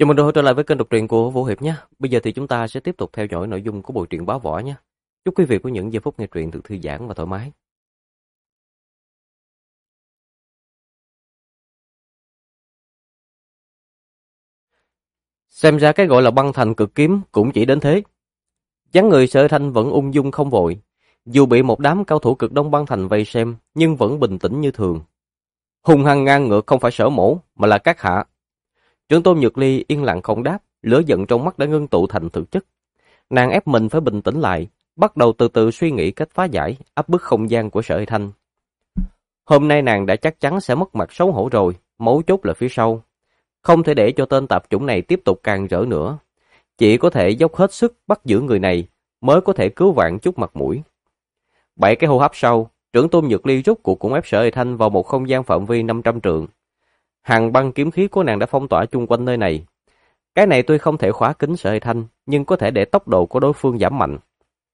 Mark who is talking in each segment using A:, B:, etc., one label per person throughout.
A: Chào mừng đã trở lại với kênh đọc truyện của Vũ Hiệp nhé. Bây giờ thì chúng ta sẽ tiếp tục theo dõi nội dung của bộ truyện Bá Võ nhé. Chúc quý vị có những giây phút nghe truyện được thư giãn và thoải mái. Xem ra cái gọi là băng thành cực kiếm cũng chỉ đến thế. Dáng người Sở Thanh vẫn ung dung không vội, dù bị một đám cao thủ cực đông băng thành vây xem, nhưng vẫn bình tĩnh như thường. Hung hăng ngang ngược không phải Sở Mỗ, mà là các hạ. Trưởng tôn Nhược Ly yên lặng không đáp, lửa giận trong mắt đã ngưng tụ thành thực chất. Nàng ép mình phải bình tĩnh lại, bắt đầu từ từ suy nghĩ cách phá giải, áp bức không gian của Sở Thanh. Hôm nay nàng đã chắc chắn sẽ mất mặt xấu hổ rồi, mấu chốt là phía sau. Không thể để cho tên tạp chủng này tiếp tục càn rỡ nữa. Chỉ có thể dốc hết sức bắt giữ người này, mới có thể cứu vãn chút mặt mũi. 7 cái hô hấp sau, trưởng tôn Nhược Ly rút cuộc cũng ép Sở Thanh vào một không gian phạm vi 500 trượng. Hàng băng kiếm khí của nàng đã phong tỏa chung quanh nơi này. Cái này tuy không thể khóa kín Sở Thanh, nhưng có thể để tốc độ của đối phương giảm mạnh.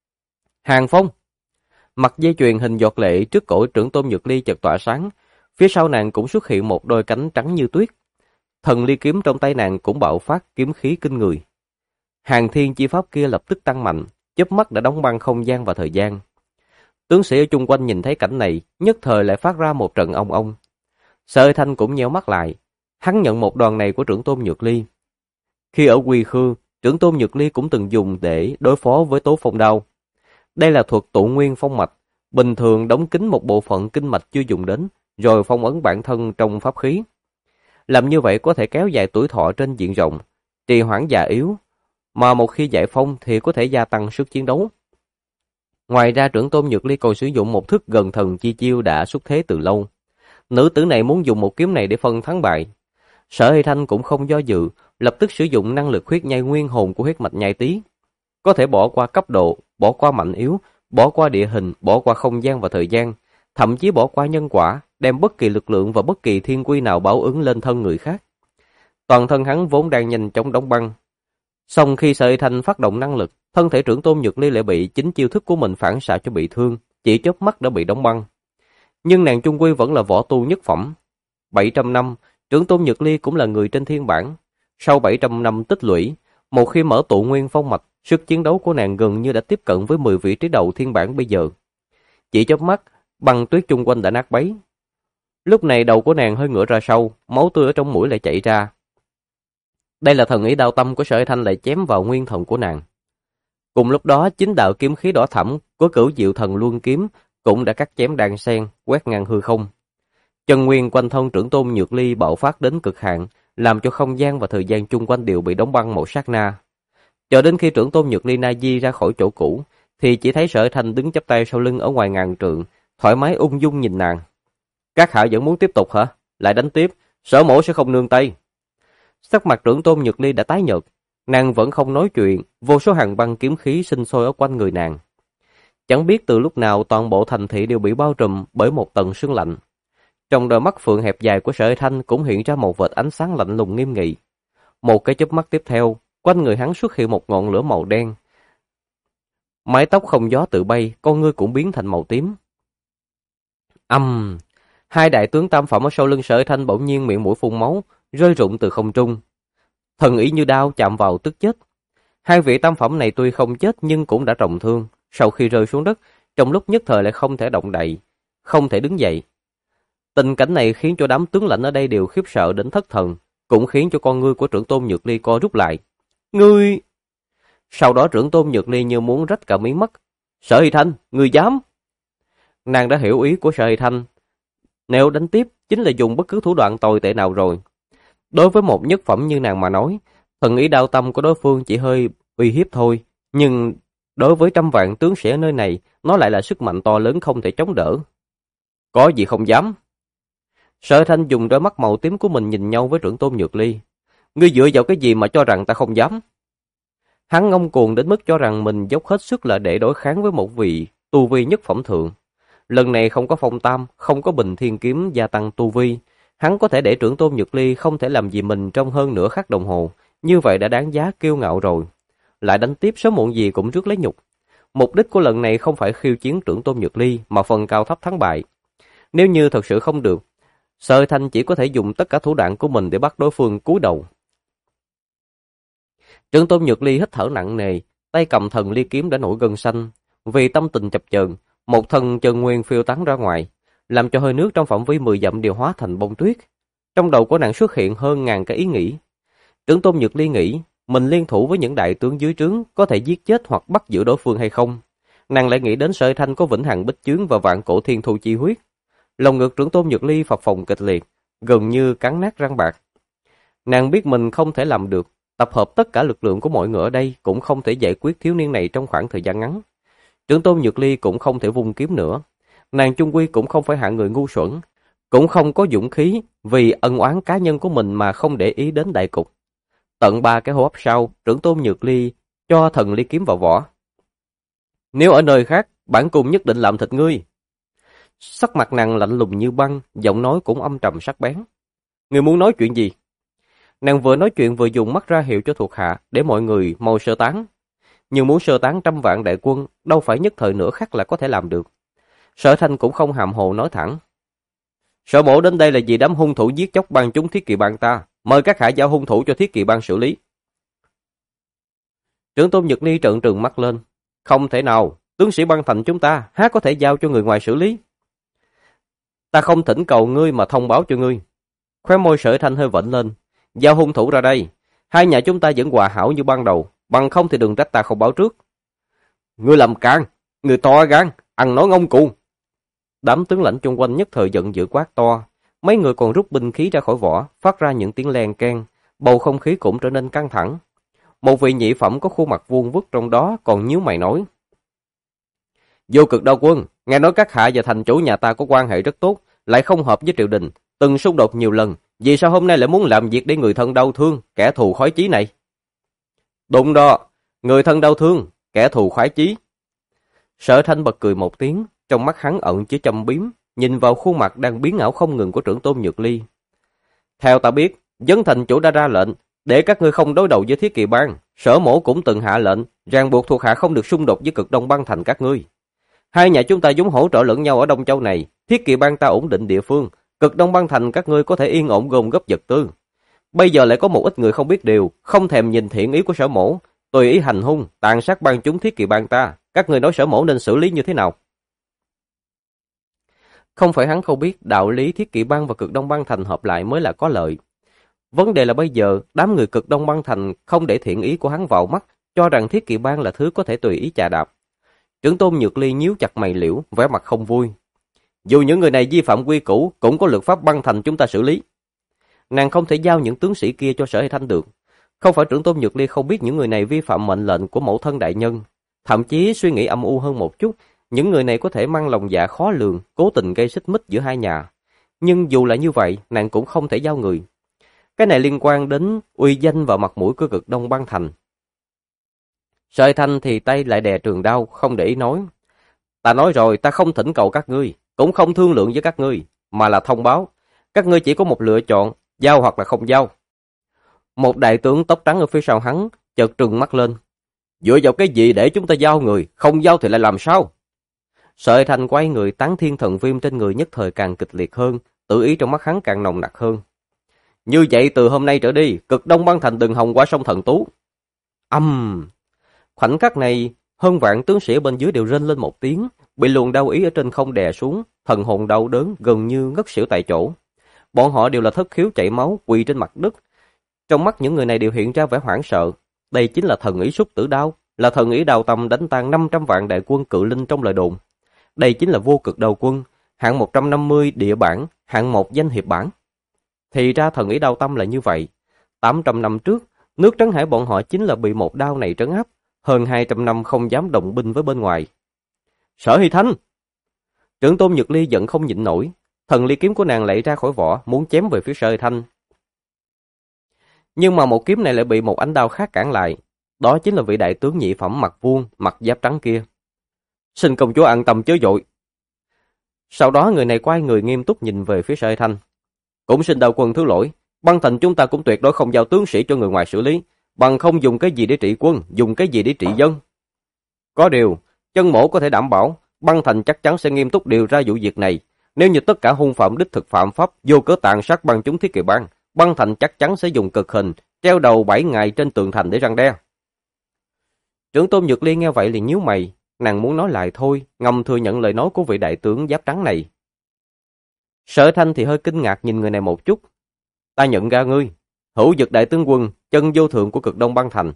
A: Hàng phong! Mặt dây chuyền hình giọt lệ trước cổ trưởng tôn Nhược Ly chợt tỏa sáng, phía sau nàng cũng xuất hiện một đôi cánh trắng như tuyết. Thần ly kiếm trong tay nàng cũng bạo phát kiếm khí kinh người. Hàng thiên chi pháp kia lập tức tăng mạnh, chớp mắt đã đóng băng không gian và thời gian. Tướng sĩ ở chung quanh nhìn thấy cảnh này, nhất thời lại phát ra một trận ong ong. Sở Thanh cũng nheo mắt lại, hắn nhận một đòn này của trưởng tôn Nhược Ly. Khi ở Quy Khư, trưởng tôn Nhược Ly cũng từng dùng để đối phó với Tố Phong Đao. Đây là thuật tụ nguyên phong mạch, bình thường đóng kín một bộ phận kinh mạch chưa dùng đến, rồi phong ấn bản thân trong pháp khí. Làm như vậy có thể kéo dài tuổi thọ trên diện rộng, trì hoãn già yếu, mà một khi giải phong thì có thể gia tăng sức chiến đấu. Ngoài ra trưởng tôn Nhược Ly còn sử dụng một thức gần thần chi chiêu đã xuất thế từ lâu. Nữ tử này muốn dùng một kiếm này để phân thắng bại. Sở Hy Thanh cũng không do dự, lập tức sử dụng năng lực huyết nhai nguyên hồn của huyết mạch nhai tí. Có thể bỏ qua cấp độ, bỏ qua mạnh yếu, bỏ qua địa hình, bỏ qua không gian và thời gian, thậm chí bỏ qua nhân quả, đem bất kỳ lực lượng và bất kỳ thiên quy nào báo ứng lên thân người khác. Toàn thân hắn vốn đang nhanh chóng đóng băng. Song khi Sở Hy Thanh phát động năng lực, thân thể trưởng tôn Nhược Ly lại bị chính chiêu thức của mình phản xạ cho bị thương, chỉ chớp mắt đã bị đóng băng. Nhưng nàng chung quy vẫn là võ tu nhất phẩm. 700 năm, trưởng tôn Nhược Ly cũng là người trên thiên bảng. Sau 700 năm tích lũy, một khi mở tụ nguyên phong mạch, sức chiến đấu của nàng gần như đã tiếp cận với 10 vị trí đầu thiên bảng bây giờ. Chỉ chớp mắt, băng tuyết chung quanh đã nát bấy. Lúc này đầu của nàng hơi ngửa ra sau, máu tươi ở trong mũi lại chảy ra. Đây là thần ý đao tâm của Sở Thanh lại chém vào nguyên thần của nàng. Cùng lúc đó, chính đạo kiếm khí đỏ thẫm của Cửu Diệu Thần Luân kiếm cũng đã cắt chém đan sen, quét ngang hư không. Chân nguyên quanh thân trưởng tôn Nhược Ly bạo phát đến cực hạn, làm cho không gian và thời gian chung quanh đều bị đóng băng một sát na. Cho đến khi trưởng tôn Nhược Ly na di ra khỏi chỗ cũ, thì chỉ thấy Sở Thanh đứng chắp tay sau lưng ở ngoài ngàn trượng, thoải mái ung dung nhìn nàng. Các hạ vẫn muốn tiếp tục hả? Lại đánh tiếp, Sở Mỗ sẽ không nương tay. Sắc mặt trưởng tôn Nhược Ly đã tái nhợt, nàng vẫn không nói chuyện, vô số hàng băng kiếm khí sinh sôi ở quanh người nàng. Chẳng biết từ lúc nào toàn bộ thành thị đều bị bao trùm bởi một tầng sương lạnh. Trong đôi mắt phượng hẹp dài của Sở Thanh cũng hiện ra một vệt ánh sáng lạnh lùng nghiêm nghị. Một cái chớp mắt tiếp theo, quanh người hắn xuất hiện một ngọn lửa màu đen. Mái tóc không gió tự bay, con ngươi cũng biến thành màu tím. Hai đại tướng tam phẩm ở sau lưng Sở Thanh bỗng nhiên miệng mũi phun máu, rơi rụng từ không trung. Thần ý như đao chạm vào tức chết. Hai vị tam phẩm này tuy không chết nhưng cũng đã trọng thương, sau khi rơi xuống đất, trong lúc nhất thời lại không thể động đậy, không thể đứng dậy. Tình cảnh này khiến cho đám tướng lãnh ở đây đều khiếp sợ đến thất thần, cũng khiến cho con ngươi của trưởng tôn Nhược Ly co rút lại. Ngươi! Sau đó trưởng tôn Nhược Ly như muốn rách cả mí mắt. Sở Hy Thanh, ngươi dám! Nàng đã hiểu ý của Sở Hy Thanh. Nếu đánh tiếp, chính là dùng bất cứ thủ đoạn tồi tệ nào rồi. Đối với một nhất phẩm như nàng mà nói, thần ý đao tâm của đối phương chỉ hơi uy hiếp thôi, nhưng đối với trăm vạn tướng sĩ ở nơi này, nó lại là sức mạnh to lớn không thể chống đỡ. Có gì không dám? Sở Thanh dùng đôi mắt màu tím của mình nhìn nhau với trưởng tôn Nhược Ly. Ngươi dựa vào cái gì mà cho rằng ta không dám? Hắn ngông cuồng đến mức cho rằng mình dốc hết sức là để đối kháng với một vị tu vi nhất phẩm thượng. Lần này không có phong tam, không có bình thiên kiếm gia tăng tu vi. Hắn có thể để trưởng tôn Nhược Ly không thể làm gì mình trong hơn nửa khắc đồng hồ. Như vậy đã đáng giá kiêu ngạo rồi. Lại đánh tiếp sớm muộn gì cũng rước lấy nhục. Mục đích của lần này không phải khiêu chiến trưởng tôn Nhược Ly mà phần cao thấp thắng bại. Nếu như thật sự không được, Sở Thanh chỉ có thể dùng tất cả thủ đoạn của mình để bắt đối phương cúi đầu. Trưởng tôn Nhược Ly hít thở nặng nề, tay cầm thần ly kiếm đã nổi gân xanh. Vì tâm tình chập chờn, một thân chân nguyên phiêu tán ra ngoài, làm cho hơi nước trong phạm vi 10 dặm đều hóa thành bông tuyết. Trong đầu của nàng xuất hiện hơn ngàn cái ý nghĩ. Trưởng tôn Nhược Ly nghĩ, mình liên thủ với những đại tướng dưới trướng có thể giết chết hoặc bắt giữ đối phương hay không. Nàng lại nghĩ đến Sở Thanh có vĩnh hằng bích chướng và vạn cổ thiên thu chi huyết. Lòng ngực trưởng tôn Nhược Ly phập phồng kịch liệt, gần như cắn nát răng bạc. Nàng biết mình không thể làm được, tập hợp tất cả lực lượng của mọi người ở đây cũng không thể giải quyết thiếu niên này trong khoảng thời gian ngắn. Trưởng tôn Nhược Ly cũng không thể vung kiếm nữa. Nàng chung quy cũng không phải hạng người ngu xuẩn, cũng không có dũng khí vì ân oán cá nhân của mình mà không để ý đến đại cục. Tận 3 cái hô hấp sau, trưởng tôn Nhược Ly cho thần ly kiếm vào vỏ. Nếu ở nơi khác, bản cung nhất định làm thịt ngươi. Sắc mặt nàng lạnh lùng như băng, giọng nói cũng âm trầm sắc bén. Ngươi muốn nói chuyện gì? Nàng vừa nói chuyện vừa dùng mắt ra hiệu cho thuộc hạ để mọi người mau sơ tán. Nhưng muốn sơ tán trăm vạn đại quân, đâu phải nhất thời nửa khắc là có thể làm được. Sở Thanh cũng không hàm hồ nói thẳng. Sở mổ đến đây là vì đám hung thủ giết chóc bang chúng Thiết Kỵ bang ta, mời các hạ giao hung thủ cho Thiết Kỵ bang xử lý. Trưởng tôn Nhược Ly trợn trừng mắt lên. Không thể nào, tướng sĩ bang thành chúng ta há có thể giao cho người ngoài xử lý. Ta không thỉnh cầu ngươi mà thông báo cho ngươi. Khóe môi Sở Thanh hơi vểnh lên. Giao hung thủ ra đây, hai nhà chúng ta vẫn hòa hảo như ban đầu, bằng không thì đừng trách ta không báo trước. Ngươi làm càn, người to gan, ăn nói ngông cuồng. Đám tướng lãnh chung quanh nhất thời giận dữ quát to, mấy người còn rút binh khí ra khỏi vỏ, phát ra những tiếng len keng, bầu không khí cũng trở nên căng thẳng. Một vị nhị phẩm có khuôn mặt vuông vức trong đó còn nhíu mày nói: Vô Cực Đao Quân, nghe nói các hạ và thành chủ nhà ta có quan hệ rất tốt, lại không hợp với triều đình, từng xung đột nhiều lần, vì sao hôm nay lại muốn làm việc để người thân đau thương, kẻ thù khoái chí này? Đúng đó, người thân đau thương, kẻ thù khoái chí. Sở Thanh bật cười một tiếng, trong mắt hắn ẩn chứa châm biếm, nhìn vào khuôn mặt đang biến ảo không ngừng của trưởng tôn Nhược Ly. Theo ta biết, Vấn thành chủ đã ra lệnh, để các ngươi không đối đầu với Thiết Kỵ bang, Sở mổ cũng từng hạ lệnh, ràng buộc thuộc hạ không được xung đột với Cực Đông bang thành các ngươi. Hai nhà chúng ta vốn hỗ trợ lẫn nhau ở Đông Châu này, Thiết Kỵ bang ta ổn định địa phương, Cực Đông bang thành các ngươi có thể yên ổn gom góp vật tư. Bây giờ lại có một ít người không biết điều, không thèm nhìn thiện ý của Sở mổ, tùy ý hành hung, tàn sát bang chúng Thiết Kỵ bang ta, các ngươi nói Sở mổ nên xử lý như thế nào? Không phải hắn không biết đạo lý Thiết Kỵ bang và Cực Đông bang thành hợp lại mới là có lợi. Vấn đề là bây giờ, đám người Cực Đông bang thành không để thiện ý của hắn vào mắt, cho rằng Thiết Kỵ bang là thứ có thể tùy ý chà đạp. Trưởng tôn Nhược Ly nhíu chặt mày liễu, vẻ mặt không vui. Dù những người này vi phạm quy củ, cũng có luật pháp băng thành chúng ta xử lý. Nàng không thể giao những tướng sĩ kia cho Sở Hay Thanh được. Không phải trưởng tôn Nhược Ly không biết những người này vi phạm mệnh lệnh của mẫu thân đại nhân. Thậm chí suy nghĩ âm u hơn một chút, những người này có thể mang lòng dạ khó lường, cố tình gây xích mích giữa hai nhà. Nhưng dù là như vậy, nàng cũng không thể giao người. Cái này liên quan đến uy danh và mặt mũi của Cực Đông bang thành. Sở Hay Thanh thì tay lại đè trường đao, không để ý nói. Ta nói rồi, ta không thỉnh cầu các ngươi, cũng không thương lượng với các ngươi, mà là thông báo. Các ngươi chỉ có một lựa chọn, giao hoặc là không giao. Một đại tướng tóc trắng ở phía sau hắn, chợt trừng mắt lên. Dựa vào cái gì để chúng ta giao người, không giao thì lại làm sao? Sở Hay Thanh quay người, tán thiên thần viêm trên người nhất thời càng kịch liệt hơn, tự ý trong mắt hắn càng nồng nặc hơn. Như vậy từ hôm nay trở đi, Cực Đông bang thành đừng hòng qua sông Thần Tú. Khoảnh khắc này, hơn vạn tướng sĩ bên dưới đều rên lên một tiếng, bị luồng đau ý ở trên không đè xuống, thần hồn đau đớn gần như ngất xỉu tại chỗ. Bọn họ đều là thất khiếu chảy máu, quỳ trên mặt đất. Trong mắt những người này đều hiện ra vẻ hoảng sợ. Đây chính là thần ý Súc Tử Đao, là thần ý đao tâm đánh tan 500 vạn đại quân cự linh trong lời đồn. Đây chính là Vô Cực Đao Quân, hạng 150 địa bản, hạng 1 danh hiệp bản. Thì ra thần ý đao tâm là như vậy. 800 năm trước, nước Trấn Hải bọn họ chính là bị một đao này trấn áp, hơn 200 năm không dám động binh với bên ngoài. Sở Hy Thanh! Trưởng tôn Nhược Ly giận không nhịn nổi, thần ly kiếm của nàng lạy ra khỏi vỏ, muốn chém về phía Sở Hy Thanh. Nhưng mà một kiếm này lại bị một ánh đao khác cản lại, đó chính là vị đại tướng nhị phẩm mặt vuông, mặt giáp trắng kia. Xin công chúa an tâm chớ vội. Sau đó người này quay người nghiêm túc nhìn về phía Sở Hy Thanh. Cũng xin đạo quân thứ lỗi, băng thành chúng ta cũng tuyệt đối không giao tướng sĩ cho người ngoài xử lý, bằng không dùng cái gì để trị quân, dùng cái gì để trị dân. Có điều, chân mổ có thể đảm bảo, băng thành chắc chắn sẽ nghiêm túc điều ra vụ việc này. Nếu như tất cả hung phạm đích thực phạm pháp vô cớ tàn sát băng chúng Thiết Kỵ bang, băng thành chắc chắn sẽ dùng cực hình treo đầu 7 ngày trên tường thành để răn đe. Trưởng tôn Nhược Ly nghe vậy liền nhíu mày, nàng muốn nói lại thôi, ngầm thừa nhận lời nói của vị đại tướng giáp trắng này. Sở Thanh thì hơi kinh ngạc nhìn người này một chút. Ta nhận ra ngươi, Hữu Dực đại tướng quân, chân vô thượng của Cực Đông Băng Thành.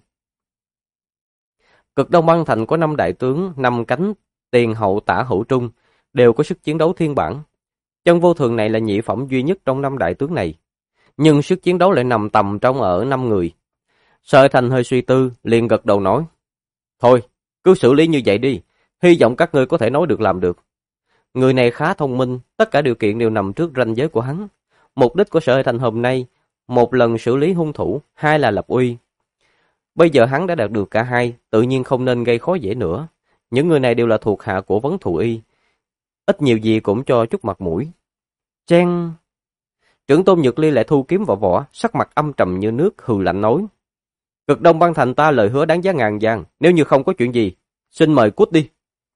A: Cực Đông Băng Thành có 5 đại tướng, 5 cánh, tiền hậu tả hữu trung, đều có sức chiến đấu thiên bản. Chân vô thượng này là nhị phẩm duy nhất trong 5 đại tướng này, nhưng sức chiến đấu lại nằm tầm trong ở 5 người. Sở Thanh hơi suy tư, liền gật đầu nói: thôi, cứ xử lý như vậy đi, hy vọng các ngươi có thể nói được làm được. Người này khá thông minh, tất cả điều kiện đều nằm trước ranh giới của hắn. Mục đích của Sở Thanh hôm nay, một lần xử lý hung thủ, hai là lập uy. Bây giờ hắn đã đạt được cả hai, tự nhiên không nên gây khó dễ nữa. Những người này đều là thuộc hạ của Vấn Thù Y, ít nhiều gì cũng cho chút mặt mũi. Chen! Trưởng tôn Nhược Ly lại thu kiếm vào vỏ, sắc mặt âm trầm như nước, hừ lạnh nói: Cực Đông Băng Thành ta lời hứa đáng giá ngàn vàng, nếu như không có chuyện gì, xin mời cút đi.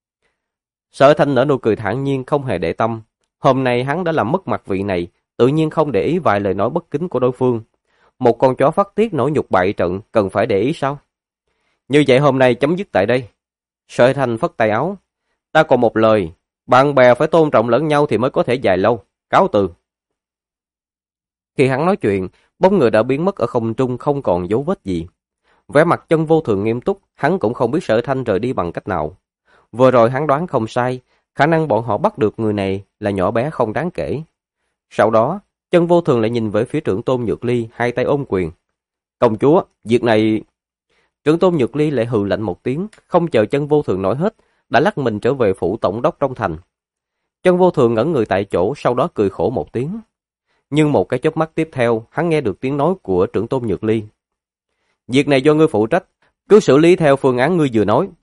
A: Sở Thanh nở nụ cười thản nhiên, không hề để tâm. Hôm nay hắn đã làm mất mặt vị này, tự nhiên không để ý vài lời nói bất kính của đối phương. Một con chó phát tiết nổi nhục bại trận, cần phải để ý sao? Như vậy hôm nay chấm dứt tại đây. Sở Thanh phất tay áo: ta còn một lời, bạn bè phải tôn trọng lẫn nhau thì mới có thể dài lâu. Cáo từ. Khi hắn nói chuyện, bóng người đã biến mất ở không trung, không còn dấu vết gì. Vẻ mặt Chân Vô Thường nghiêm túc, hắn cũng không biết Sở Thanh rời đi bằng cách nào. Vừa rồi hắn đoán không sai, khả năng bọn họ bắt được người này là nhỏ bé không đáng kể. Sau đó, Chân Vô Thường lại nhìn về phía trưởng tôn Nhược Ly, hai tay ôm quyền. Công chúa, việc này... Trưởng tôn Nhược Ly lại hừ lạnh một tiếng, không chờ Chân Vô Thường nói hết, đã lắc mình trở về phủ tổng đốc trong thành. Chân Vô Thường ngẩn người tại chỗ, sau đó cười khổ một tiếng. Nhưng một cái chớp mắt tiếp theo, hắn nghe được tiếng nói của trưởng tôn Nhược Ly. Việc này do ngươi phụ trách, cứ xử lý theo phương án ngươi vừa nói.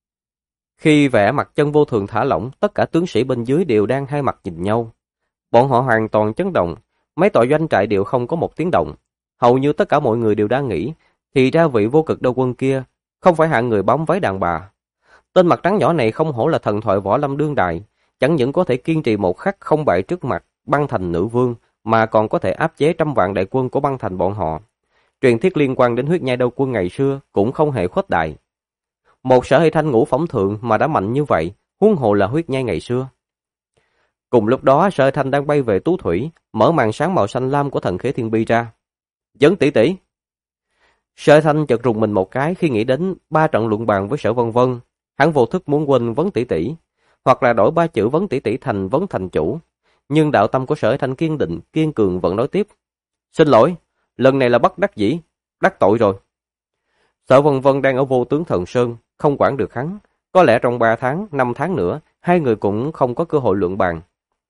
A: Khi vẻ mặt Chân Vô Thường thả lỏng, tất cả tướng sĩ bên dưới đều đang hai mặt nhìn nhau. Bọn họ hoàn toàn chấn động, mấy tòa doanh trại đều không có một tiếng động. Hầu như tất cả mọi người đều đang nghĩ, thì ra vị Vô Cực Đao Quân kia không phải hạng người bóng váy đàn bà. Tên mặt trắng nhỏ này không hổ là thần thoại võ lâm đương đại, chẳng những có thể kiên trì một khắc không bại trước mặt băng thành nữ vương, mà còn có thể áp chế trăm vạn đại quân của băng thành bọn họ. Truyền thuyết liên quan đến huyết nhai đao quân ngày xưa cũng không hề khuếch đại. Một Sở Hy Thanh ngũ phẩm thượng mà đã mạnh như vậy, huống hồ là huyết nhai ngày xưa. Cùng lúc đó, Sở Hy Thanh đang bay về Tú Thủy, mở màn sáng màu xanh lam của thần khế thiên bi ra. Vấn tỷ tỷ. Sở Hy Thanh chợt rùng mình một cái khi nghĩ đến 3 trận luận bàn với Sở Vân Vân. Hắn vô thức muốn quên Vấn tỷ tỷ, hoặc là đổi 3 chữ Vấn tỷ tỷ thành Vấn thành chủ. Nhưng đạo tâm của Sở Hy Thanh kiên định, kiên cường vẫn nói tiếp. Xin lỗi, lần này là bất đắc dĩ, đắc tội rồi. Sở Vân Vân đang ở Vô Tướng Thần Sơn, không quản được hắn. Có lẽ trong 3 tháng, 5 tháng nữa, hai người cũng không có cơ hội luận bàn.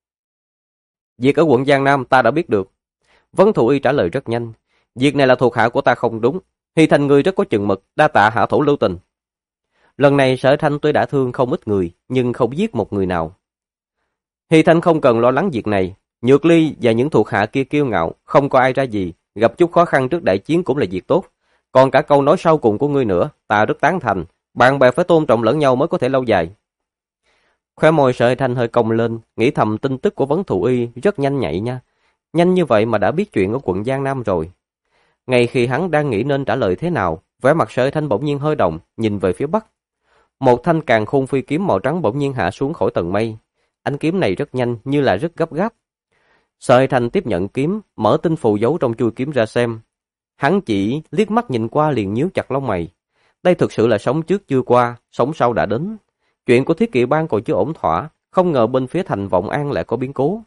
A: Việc ở quận Giang Nam ta đã biết được. Vấn Thù Y trả lời rất nhanh. Việc này là thuộc hạ của ta không đúng. Hy Thanh ngươi rất có chừng mực, đa tạ hạ thủ lưu tình. Lần này Sở Thanh tuy đã thương không ít người, nhưng không giết một người nào. Hy Thanh không cần lo lắng việc này. Nhược Ly và những thuộc hạ kia kiêu ngạo, không có ai ra gì. Gặp chút khó khăn trước đại chiến cũng là việc tốt. Còn cả câu nói sau cùng của ngươi nữa, ta rất tán thành. Bạn bè phải tôn trọng lẫn nhau mới có thể lâu dài. Khóe môi Sở Hy Thanh hơi cong lên, nghĩ thầm tin tức của Vấn Thù Y rất nhanh nhạy nha. Nhanh như vậy mà đã biết chuyện ở quận Giang Nam rồi. Ngay khi hắn đang nghĩ nên trả lời thế nào, vẻ mặt Sở Hy Thanh bỗng nhiên hơi động, nhìn về phía bắc. Một thanh càn khôn phi kiếm màu trắng bỗng nhiên hạ xuống khỏi tầng mây. Ánh kiếm này rất nhanh, như là rất gấp gáp. Sở Hy Thanh tiếp nhận kiếm, mở tinh phù giấu trong chui kiếm ra xem. Hắn chỉ liếc mắt nhìn qua liền nhíu chặt lông mày. Đây thực sự là sống trước chưa qua, sống sau đã đến. Chuyện của Thiết Kỵ Bang còn chưa ổn thỏa, không ngờ bên phía thành Vọng An lại có biến cố.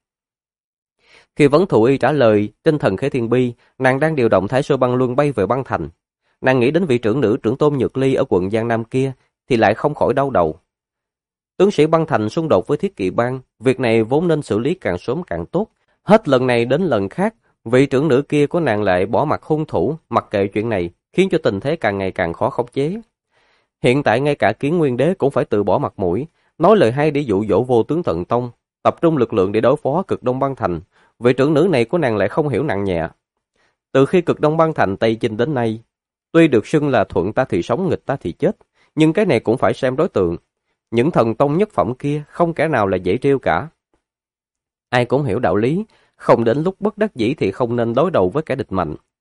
A: Khi Vấn Thù Y trả lời trên thần khế thiên bi, nàng đang điều động Thái Sơ Băng Luân bay về băng thành. Nàng nghĩ đến vị trưởng nữ trưởng tôn Nhược Ly ở quận Giang Nam kia, thì lại không khỏi đau đầu. Tướng sĩ băng thành xung đột với Thiết Kỵ Bang, việc này vốn nên xử lý càng sớm càng tốt. Hết lần này đến lần khác, vị trưởng nữ kia của nàng lại bỏ mặt hung thủ, mặc kệ chuyện này, khiến cho tình thế càng ngày càng khó khống chế. Hiện tại ngay cả Kiến Nguyên Đế cũng phải tự bỏ mặt mũi, nói lời hay để dụ dỗ Vô Tướng Thần Tông, tập trung lực lượng để đối phó Cực Đông Băng Thành. Vị trưởng nữ này của nàng lại không hiểu nặng nhẹ. Từ khi Cực Đông Băng Thành Tây Chinh đến nay, tuy được xưng là thuận ta thì sống nghịch ta thì chết, nhưng cái này cũng phải xem đối tượng. Những thần tông nhất phẩm kia không kẻ nào là dễ trêu cả. Ai cũng hiểu đạo lý, không đến lúc bất đắc dĩ thì không nên đối đầu với kẻ địch mạnh.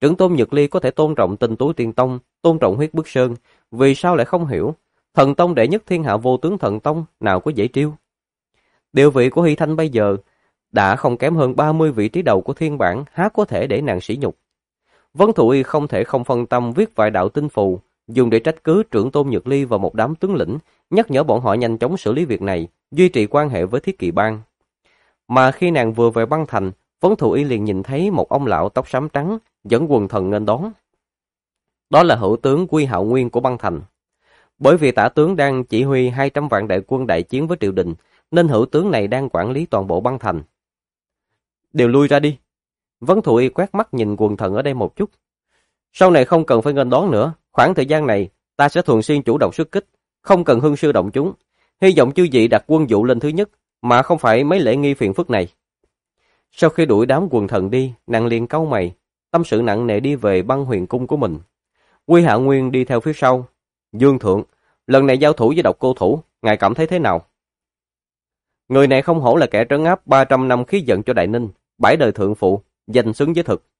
A: Trưởng tôn Nhược Ly có thể tôn trọng Tinh Tú Tiên Tông, tôn trọng Huyết Bức Sơn, vì sao lại không hiểu? Thần tông đệ nhất thiên hạ Vô Tướng Thần Tông nào có dễ trêu. Địa vị của Hy Thanh bây giờ đã không kém hơn 30 vị trí đầu của thiên bản, há có thể để nàng sỉ nhục. Vân Thụ Y không thể không phân tâm viết vài đạo tinh phù, dùng để trách cứ trưởng tôn Nhược Ly và một đám tướng lĩnh, nhắc nhở bọn họ nhanh chóng xử lý việc này, duy trì quan hệ với Thiết Kỵ Bang. Mà khi nàng vừa về băng thành, Vân Thụ Y liền nhìn thấy một ông lão tóc xám trắng dẫn quần thần nghênh đón. Đó là hữu tướng Quy Hạo Nguyên của băng thành. Bởi vì tả tướng đang chỉ huy 200 vạn đại quân đại chiến với triều đình, nên hữu tướng này đang quản lý toàn bộ băng thành. Đều lui ra đi. Vân Thụ Y quét mắt nhìn quần thần ở đây một chút. Sau này không cần phải nghênh đón nữa, khoảng thời gian này ta sẽ thường xuyên chủ động xuất kích, không cần hưng sư động chúng. Hy vọng chư vị đặt quân vụ lên thứ nhất, mà không phải mấy lễ nghi phiền phức này. Sau khi đuổi đám quần thần đi, nàng liền cau mày, tâm sự nặng nề đi về băng huyền cung của mình. Quy Hạ Nguyên đi theo phía sau. Dương thượng, lần này giao thủ với Độc Cô Thủ, ngài cảm thấy thế nào? Người này không hổ là kẻ trấn áp 300 năm khí giận cho Đại Ninh, 7 đời thượng phụ, danh xứng với thực.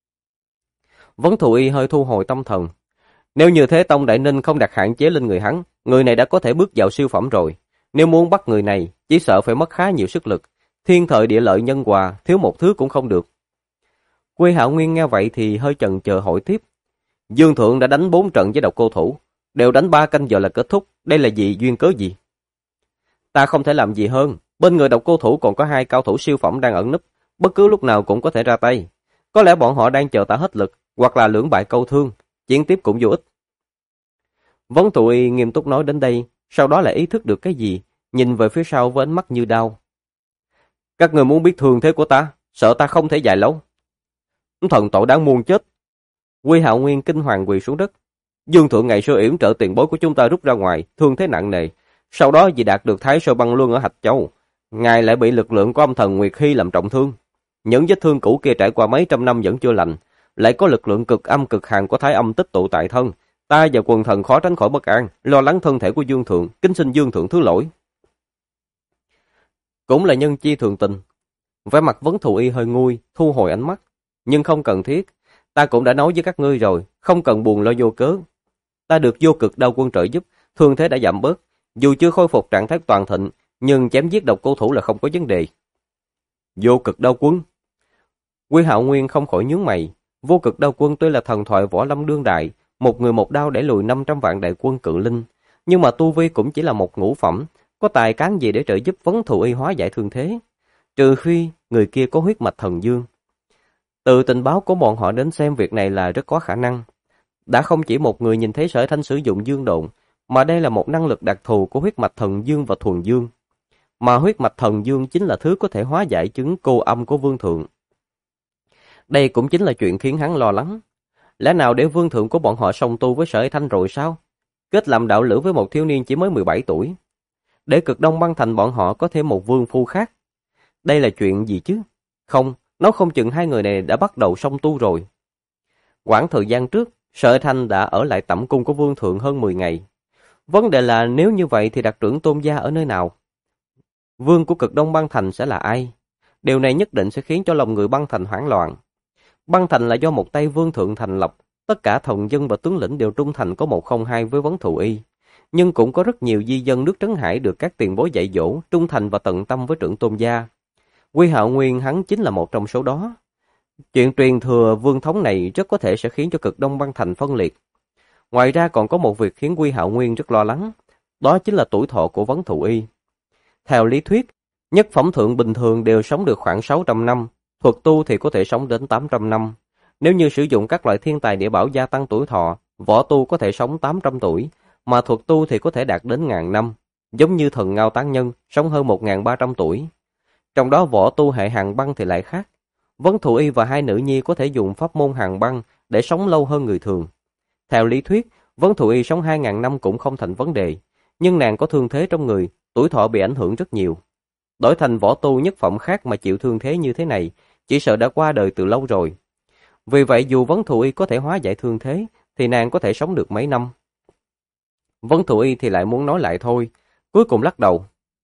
A: Vấn Thụ Y hơi thu hồi tâm thần. Nếu như Thế Tông Đại Ninh không đặt hạn chế lên người hắn, người này đã có thể bước vào siêu phẩm rồi. Nếu muốn bắt người này, chỉ sợ phải mất khá nhiều sức lực. Thiên thời địa lợi nhân hòa, thiếu một thứ cũng không được. Quy Hạo Nguyên nghe vậy thì hơi chần chờ hỏi tiếp. Dương thượng đã đánh 4 trận với Độc Cô Thủ, đều đánh 3 canh giờ là kết thúc, đây là gì duyên cớ gì? Ta không thể làm gì hơn, bên người Độc Cô Thủ còn có 2 cao thủ siêu phẩm đang ẩn núp, bất cứ lúc nào cũng có thể ra tay. Có lẽ bọn họ đang chờ ta hết lực, hoặc là lưỡng bại câu thương, chiến tiếp cũng vô ích. Vấn Thụ Y nghiêm túc nói đến đây, sau đó lại ý thức được cái gì, nhìn về phía sau với ánh mắt như đau. Các người muốn biết thương thế của ta, sợ ta không thể dài lâu. Thần tội đáng muôn chết. Quy Hạo Nguyên kinh hoàng quỳ xuống đất. Dương thượng ngày xưa yểm trợ tiền bối của chúng ta rút ra ngoài, thương thế nặng nề. Sau đó vì đạt được Thái Sơ Băng Luân ở Hạch Châu, ngài lại bị lực lượng của âm thần Nguyệt Hy làm trọng thương. Những vết thương cũ kia trải qua mấy trăm năm vẫn chưa lành, lại có lực lượng cực âm cực hàn của Thái Âm tích tụ tại thân. Ta và quần thần khó tránh khỏi bất an, lo lắng thân thể của Dương thượng, kính xin Dương thượng thứ lỗi. Cũng là nhân chi thường tình. Vẻ mặt Vấn Thụ Y hơi nguôi, thu hồi ánh mắt. Nhưng không cần thiết, ta cũng đã nói với các ngươi rồi, không cần buồn lo vô cớ. Ta được Vô Cực Đao Quân trợ giúp, thương thế đã giảm bớt, dù chưa khôi phục trạng thái toàn thịnh, nhưng chém giết Độc Cô Thủ là không có vấn đề. Vô Cực Đao Quân. Quy Hạo Nguyên không khỏi nhướng mày. Vô Cực Đao Quân tuy là thần thoại võ lâm đương đại, một người một đao để lùi 500 vạn đại quân cự linh, nhưng mà tu vi cũng chỉ là một ngũ phẩm, có tài cán gì để trợ giúp Vấn Thụ Y hóa giải thương thế? Trừ phi người kia có huyết mạch thần dương. Từ tình báo của bọn họ đến xem việc này là rất có khả năng. Đã không chỉ một người nhìn thấy Sở Thanh sử dụng dương độn, mà đây là một năng lực đặc thù của huyết mạch thần dương và thuần dương. Mà huyết mạch thần dương chính là thứ có thể hóa giải chứng cô âm của Vương Thượng. Đây cũng chính là chuyện khiến hắn lo lắng. Lẽ nào để Vương Thượng của bọn họ song tu với Sở Thanh rồi sao? Kết làm đạo lữ với một thiếu niên chỉ mới 17 tuổi. Để Cực Đông Băng Thành bọn họ có thêm một vương phu khác. Đây là chuyện gì chứ? Không, nó không chừng hai người này đã bắt đầu song tu rồi. Quãng thời gian trước, Sở Thanh đã ở lại tẩm cung của Vương Thượng hơn 10 ngày. Vấn đề là nếu như vậy thì đặc trưởng Tôn gia ở nơi nào? Vương của Cực Đông Băng Thành sẽ là ai? Điều này nhất định sẽ khiến cho lòng người Băng Thành hoảng loạn. Băng Thành là do một tay Vương Thượng thành lập, tất cả thần dân và tướng lĩnh đều trung thành có 102 với Vấn Thụ Y. Nhưng cũng có rất nhiều di dân nước Trấn Hải được các tiền bối dạy dỗ, trung thành và tận tâm với trưởng Tôn gia. Quy Hạo Nguyên hắn chính là một trong số đó. Chuyện truyền thừa vương thống này rất có thể sẽ khiến cho Cực Đông Băng Thành phân liệt. Ngoài ra còn có một việc khiến Quy Hạo Nguyên rất lo lắng, đó chính là tuổi thọ của Vấn Thụ Y. Theo lý thuyết, nhất phẩm thượng bình thường đều sống được khoảng 600 năm, thuật tu thì có thể sống đến 800 năm. Nếu như sử dụng các loại thiên tài địa bảo gia tăng tuổi thọ, võ tu có thể sống 800 tuổi, mà thuật tu thì có thể đạt đến 1000 năm, giống như thần Ngao Tán Nhân, sống hơn 1300 tuổi. Trong đó võ tu hệ hàn băng thì lại khác. Vấn Thụ Y và hai nữ nhi có thể dùng pháp môn hàn băng để sống lâu hơn người thường. Theo lý thuyết, Vấn Thụ Y sống 2000 năm cũng không thành vấn đề, nhưng nàng có thương thế trong người, tuổi thọ bị ảnh hưởng rất nhiều. Đổi thành võ tu nhất phẩm khác mà chịu thương thế như thế này, chỉ sợ đã qua đời từ lâu rồi. Vì vậy dù Vấn Thụ Y có thể hóa giải thương thế, thì nàng có thể sống được mấy năm. Vấn Thụ Y thì lại muốn nói lại thôi, cuối cùng lắc đầu.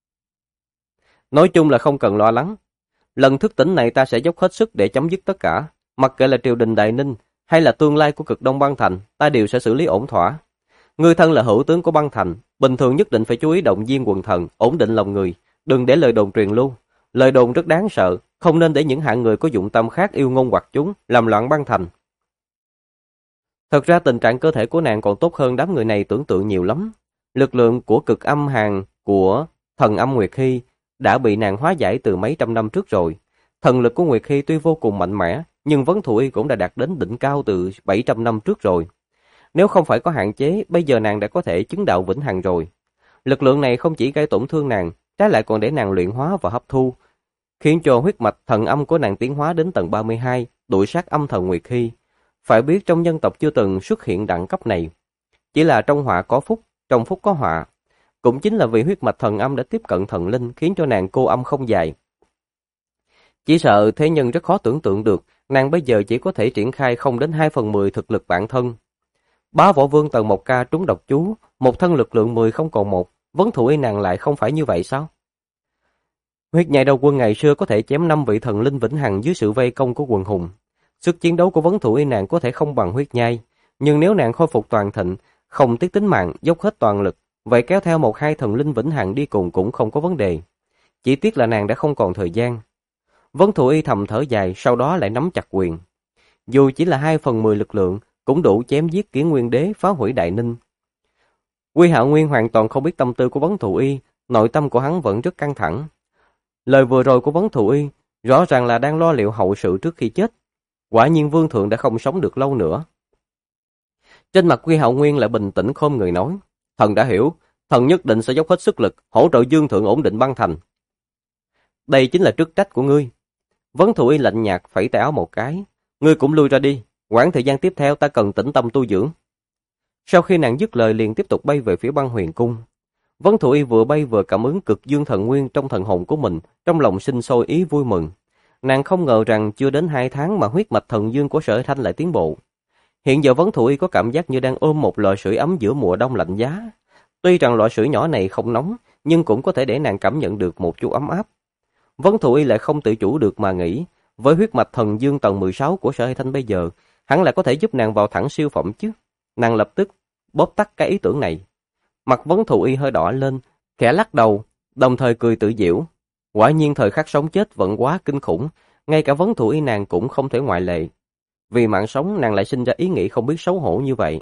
A: Nói chung là không cần lo lắng. Lần thức tỉnh này ta sẽ dốc hết sức để chấm dứt tất cả, mặc kệ là triều đình Đại Ninh, hay là tương lai của cực Đông băng thành, ta đều sẽ xử lý ổn thỏa. Ngươi thân là hữu tướng của băng thành, bình thường nhất định phải chú ý động viên quần thần, ổn định lòng người, đừng để lời đồn truyền lưu. Lời đồn rất đáng sợ, không nên để những hạng người có dụng tâm khác yêu ngôn hoặc chúng, làm loạn băng thành. Thật ra tình trạng cơ thể của nàng còn tốt hơn đám người này tưởng tượng nhiều lắm. Lực lượng của cực âm hàn của thần âm Nguyệt Hy đã bị nàng hóa giải từ mấy trăm năm trước rồi. Thần lực của Nguyệt Hy tuy vô cùng mạnh mẽ, nhưng Vấn Thụ Y cũng đã đạt đến đỉnh cao từ 700 năm trước rồi. Nếu không phải có hạn chế, bây giờ nàng đã có thể chứng đạo vĩnh hằng rồi. Lực lượng này không chỉ gây tổn thương nàng, trái lại còn để nàng luyện hóa và hấp thu, khiến cho huyết mạch thần âm của nàng tiến hóa đến tầng 32, đuổi sát âm thần Nguyệt Hy. Phải biết trong nhân tộc chưa từng xuất hiện đẳng cấp này. Chỉ là trong họa có phúc, trong phúc có họa. Cũng chính là vì huyết mạch thần âm đã tiếp cận thần linh khiến cho nàng cô âm không dài. Chỉ sợ thế nhân rất khó tưởng tượng được, nàng bây giờ chỉ có thể triển khai không đến 2/10 thực lực bản thân. Bá Võ Vương tầng 1K trúng độc chú, một thân lực lượng 10 không còn một, Vấn Thụ Y nàng lại không phải như vậy sao? Huyết Nhai Đầu Quân ngày xưa có thể chém 5 vị thần linh vĩnh hằng dưới sự vây công của quần hùng. Sức chiến đấu của Vấn Thụ Y nàng có thể không bằng Huyết Nhai, nhưng nếu nàng khôi phục toàn thịnh, không tiếc tính mạng, dốc hết toàn lực, vậy kéo theo 1-2 thần linh vĩnh hằng đi cùng cũng không có vấn đề. Chỉ tiếc là nàng đã không còn thời gian. Vấn Thụ Y thầm thở dài, sau đó lại nắm chặt quyền. Dù chỉ là 2/10 lực lượng, cũng đủ chém giết Kiến Nguyên Đế, phá hủy Đại Ninh. Quy Hạo Nguyên hoàn toàn không biết tâm tư của Vấn Thụ Y, nội tâm của hắn vẫn rất căng thẳng. Lời vừa rồi của Vấn Thụ Y rõ ràng là đang lo liệu hậu sự trước khi chết. Quả nhiên Vương thượng đã không sống được lâu nữa. Trên mặt Quy Hạo Nguyên lại bình tĩnh khom người nói, thần đã hiểu, thần nhất định sẽ dốc hết sức lực hỗ trợ Dương thượng ổn định băng thành. Đây chính là chức trách của ngươi. Vấn Thụ Y lạnh nhạt phẩy tay áo một cái, ngươi cũng lui ra đi, quãng thời gian tiếp theo ta cần tĩnh tâm tu dưỡng. Sau khi nàng dứt lời liền tiếp tục bay về phía Băng Huyền cung. Vấn Thụ Y vừa bay vừa cảm ứng cực dương thần nguyên trong thần hồn của mình, trong lòng sinh sôi ý vui mừng. Nàng không ngờ rằng chưa đến 2 tháng mà huyết mạch thần dương của Sở Thanh lại tiến bộ. Hiện giờ Vấn Thụ Y có cảm giác như đang ôm một lò sưởi ấm giữa mùa đông lạnh giá. Tuy rằng lò sưởi nhỏ này không nóng, nhưng cũng có thể để nàng cảm nhận được một chút ấm áp. Vấn Thụ Y lại không tự chủ được mà nghĩ, với huyết mạch thần dương tầng 16 của Sở Thanh bây giờ, hắn lại có thể giúp nàng vào thẳng siêu phẩm chứ. Nàng lập tức bóp tắt cái ý tưởng này. Mặt Vấn Thụ Y hơi đỏ lên, khẽ lắc đầu, đồng thời cười tự giễu. Quả nhiên thời khắc sống chết vẫn quá kinh khủng, ngay cả Vấn Thụ Y nàng cũng không thể ngoại lệ. Vì mạng sống nàng lại sinh ra ý nghĩ không biết xấu hổ như vậy.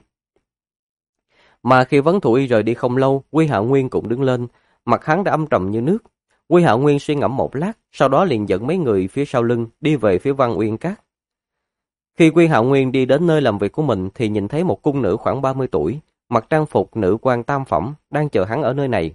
A: Mà khi Vấn Thụ Y rời đi không lâu, Quy Hạo Nguyên cũng đứng lên, mặt hắn đã âm trầm như nước. Quy Hạo Nguyên suy ngẫm một lát, sau đó liền dẫn mấy người phía sau lưng đi về phía Văn Uyên Các. Khi Quy Hạo Nguyên đi đến nơi làm việc của mình thì nhìn thấy một cung nữ khoảng 30 tuổi, mặc trang phục nữ quan tam phẩm, đang chờ hắn ở nơi này.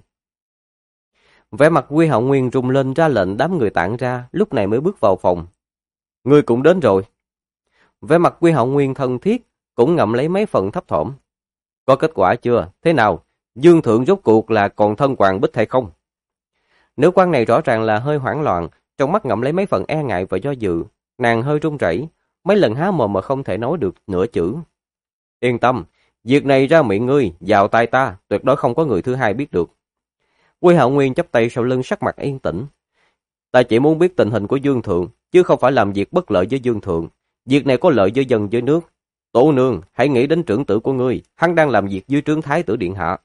A: Vẻ mặt Quy Hạo Nguyên rung lên ra lệnh đám người tản ra, lúc này mới bước vào phòng. Ngươi cũng đến rồi. Vẻ mặt Quy Hạo Nguyên thân thiết, cũng ngậm lấy mấy phần thấp thỏm. Có kết quả chưa? Thế nào? Dương thượng rốt cuộc là còn thân Hoàng Bích hay không? Nữ quan này rõ ràng là hơi hoảng loạn, trong mắt ngậm lấy mấy phần e ngại và do dự. Nàng hơi run rẩy, mấy lần há mồm mà không thể nói được nửa chữ. Yên tâm, việc này ra miệng ngươi, vào tai ta, tuyệt đối không có người thứ hai biết được. Quy Hạo Nguyên chắp tay sau lưng, sắc mặt yên tĩnh. Ta chỉ muốn biết tình hình của Dương thượng, chứ không phải làm việc bất lợi với Dương thượng. Việc này có lợi với dân với nước. Tổ nương, hãy nghĩ đến trưởng tử của ngươi, hắn đang làm việc dưới trướng Thái tử điện hạ.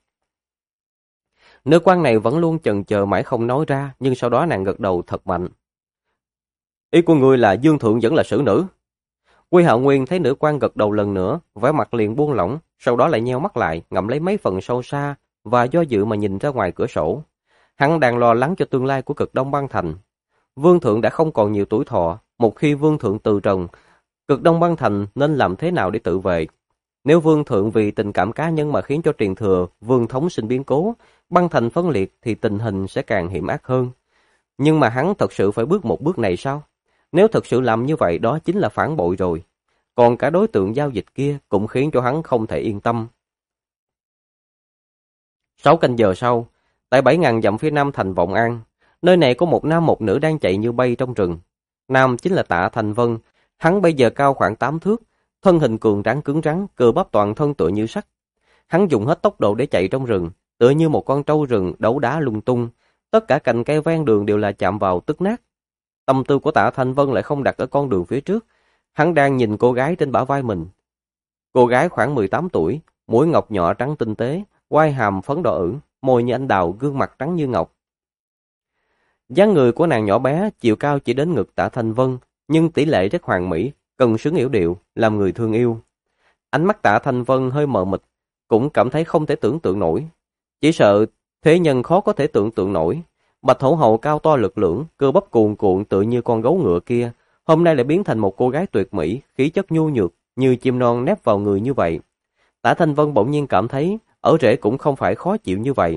A: Nữ quan này vẫn luôn chần chờ mãi không nói ra, nhưng sau đó nàng gật đầu thật mạnh. Ý của ngươi là Dương thượng vẫn là xử nữ? Quy Hạo Nguyên thấy nữ quan gật đầu lần nữa, vẻ mặt liền buông lỏng, sau đó lại nheo mắt lại, ngậm lấy mấy phần sâu xa và do dự mà nhìn ra ngoài cửa sổ. Hắn đang lo lắng cho tương lai của cực Đông băng thành. Vương thượng đã không còn nhiều tuổi thọ, một khi Vương thượng từ trần, cực Đông băng thành nên làm thế nào để tự vệ? Nếu Vương thượng vì tình cảm cá nhân mà khiến cho truyền thừa Vương thống sinh biến cố, băng thành phân liệt thì tình hình sẽ càng hiểm ác hơn. Nhưng mà hắn thật sự phải bước một bước này sao? Nếu thật sự làm như vậy đó chính là phản bội rồi. Còn cả đối tượng giao dịch kia cũng khiến cho hắn không thể yên tâm. 6 canh giờ sau, tại 7.000 dặm phía nam thành Vọng An, nơi này có một nam một nữ đang chạy như bay trong rừng. Nam chính là Tạ Thành Vân, hắn bây giờ cao khoảng 8 thước, thân hình cường tráng cứng rắn, cơ bắp toàn thân tựa như sắt. Hắn dùng hết tốc độ để chạy trong rừng, tựa như một con trâu rừng đấu đá lung tung, tất cả cành cây ven đường đều là chạm vào tức nát. Tâm tư của Tạ Thành Vân lại không đặt ở con đường phía trước, Hắn đang nhìn cô gái trên bả vai mình. Cô gái khoảng 18 tuổi, mũi ngọc nhỏ trắng tinh tế, quai hàm phấn đỏ ửng, môi như anh đào, gương mặt trắng như ngọc. Dáng người của nàng nhỏ bé, chiều cao chỉ đến ngực Tạ Thanh Vân, nhưng tỷ lệ rất hoàn mỹ, cân xứng yểu điệu, làm người thương yêu. Ánh mắt Tạ Thanh Vân hơi mờ mịt, cũng cảm thấy không thể tưởng tượng nổi. Chỉ sợ thế nhân khó có thể tưởng tượng nổi. Bạch Hổ Hầu cao to lực lưỡng, cơ bắp cuồn cuộn tự như con gấu ngựa kia, hôm nay lại biến thành một cô gái tuyệt mỹ, khí chất nhu nhược, như chim non nép vào người như vậy. Tạ Thanh Vân bỗng nhiên cảm thấy, ở rễ cũng không phải khó chịu như vậy.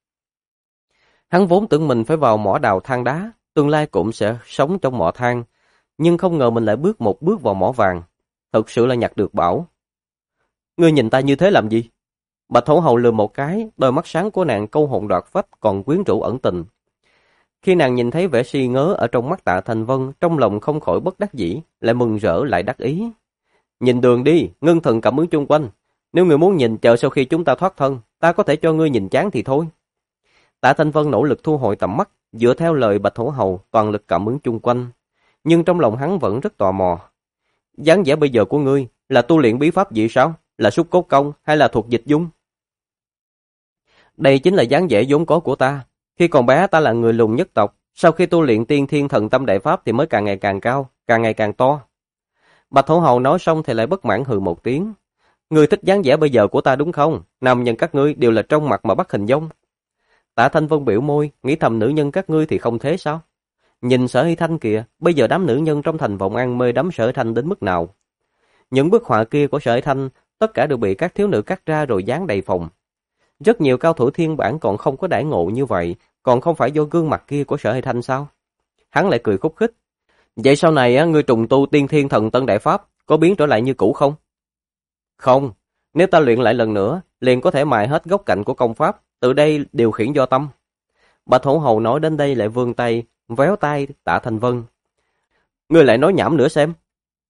A: Hắn vốn tưởng mình phải vào mỏ đào than đá, tương lai cũng sẽ sống trong mỏ than, nhưng không ngờ mình lại bước một bước vào mỏ vàng. Thật sự là nhặt được bảo. Ngươi nhìn ta như thế làm gì? Bạch Hổ Hầu lườm một cái, đôi mắt sáng của nàng câu hồn đoạt phách còn quyến rũ ẩn tình. Khi nàng nhìn thấy vẻ si ngớ ở trong mắt Tạ Thanh Vân, trong lòng không khỏi bất đắc dĩ, lại mừng rỡ lại đắc ý. Nhìn đường đi, ngưng thần cảm ứng chung quanh. Nếu ngươi muốn nhìn, chờ sau khi chúng ta thoát thân, ta có thể cho ngươi nhìn chán thì thôi. Tạ Thanh Vân nỗ lực thu hồi tầm mắt, dựa theo lời Bạch Hổ Hầu, toàn lực cảm ứng chung quanh. Nhưng trong lòng hắn vẫn rất tò mò. Dáng vẻ bây giờ của ngươi là tu luyện bí pháp gì sao? Là xúc cốt công hay là thuộc dịch dung? Đây chính là dáng vẻ vốn có của ta. Khi còn bé ta là người lùn nhất tộc, sau khi tu luyện tiên thiên thần tâm đại pháp thì mới càng ngày càng cao, càng ngày càng to. Bạch Hổ Hầu nói xong thì lại bất mãn hừ một tiếng. Ngươi thích dáng vẻ bây giờ của ta đúng không? Nam nhân các ngươi đều là trong mặt mà bắt hình dong. Tạ Thanh Vân biểu môi, nghĩ thầm nữ nhân các ngươi thì không thế sao? Nhìn Sở Hy Thanh kìa, bây giờ đám nữ nhân trong thành Vọng An mê đắm Sở Hy Thanh đến mức nào? Những bức họa kia của Sở Hy Thanh, tất cả đều bị các thiếu nữ cắt ra rồi dán đầy phòng. Rất nhiều cao thủ thiên bản còn không có đãi ngộ như vậy, còn không phải do gương mặt kia của Sở Hy Thanh sao? Hắn lại cười khúc khích. Vậy sau này ngươi trùng tu tiên thiên thần tân đại pháp, có biến trở lại như cũ không? Không, nếu ta luyện lại lần nữa, liền có thể mài hết góc cạnh của công pháp, từ đây điều khiển do tâm. Bạch Hổ Hầu nói đến đây lại vươn tay, véo tay Tạ Thanh Vân. Ngươi lại nói nhảm nữa xem.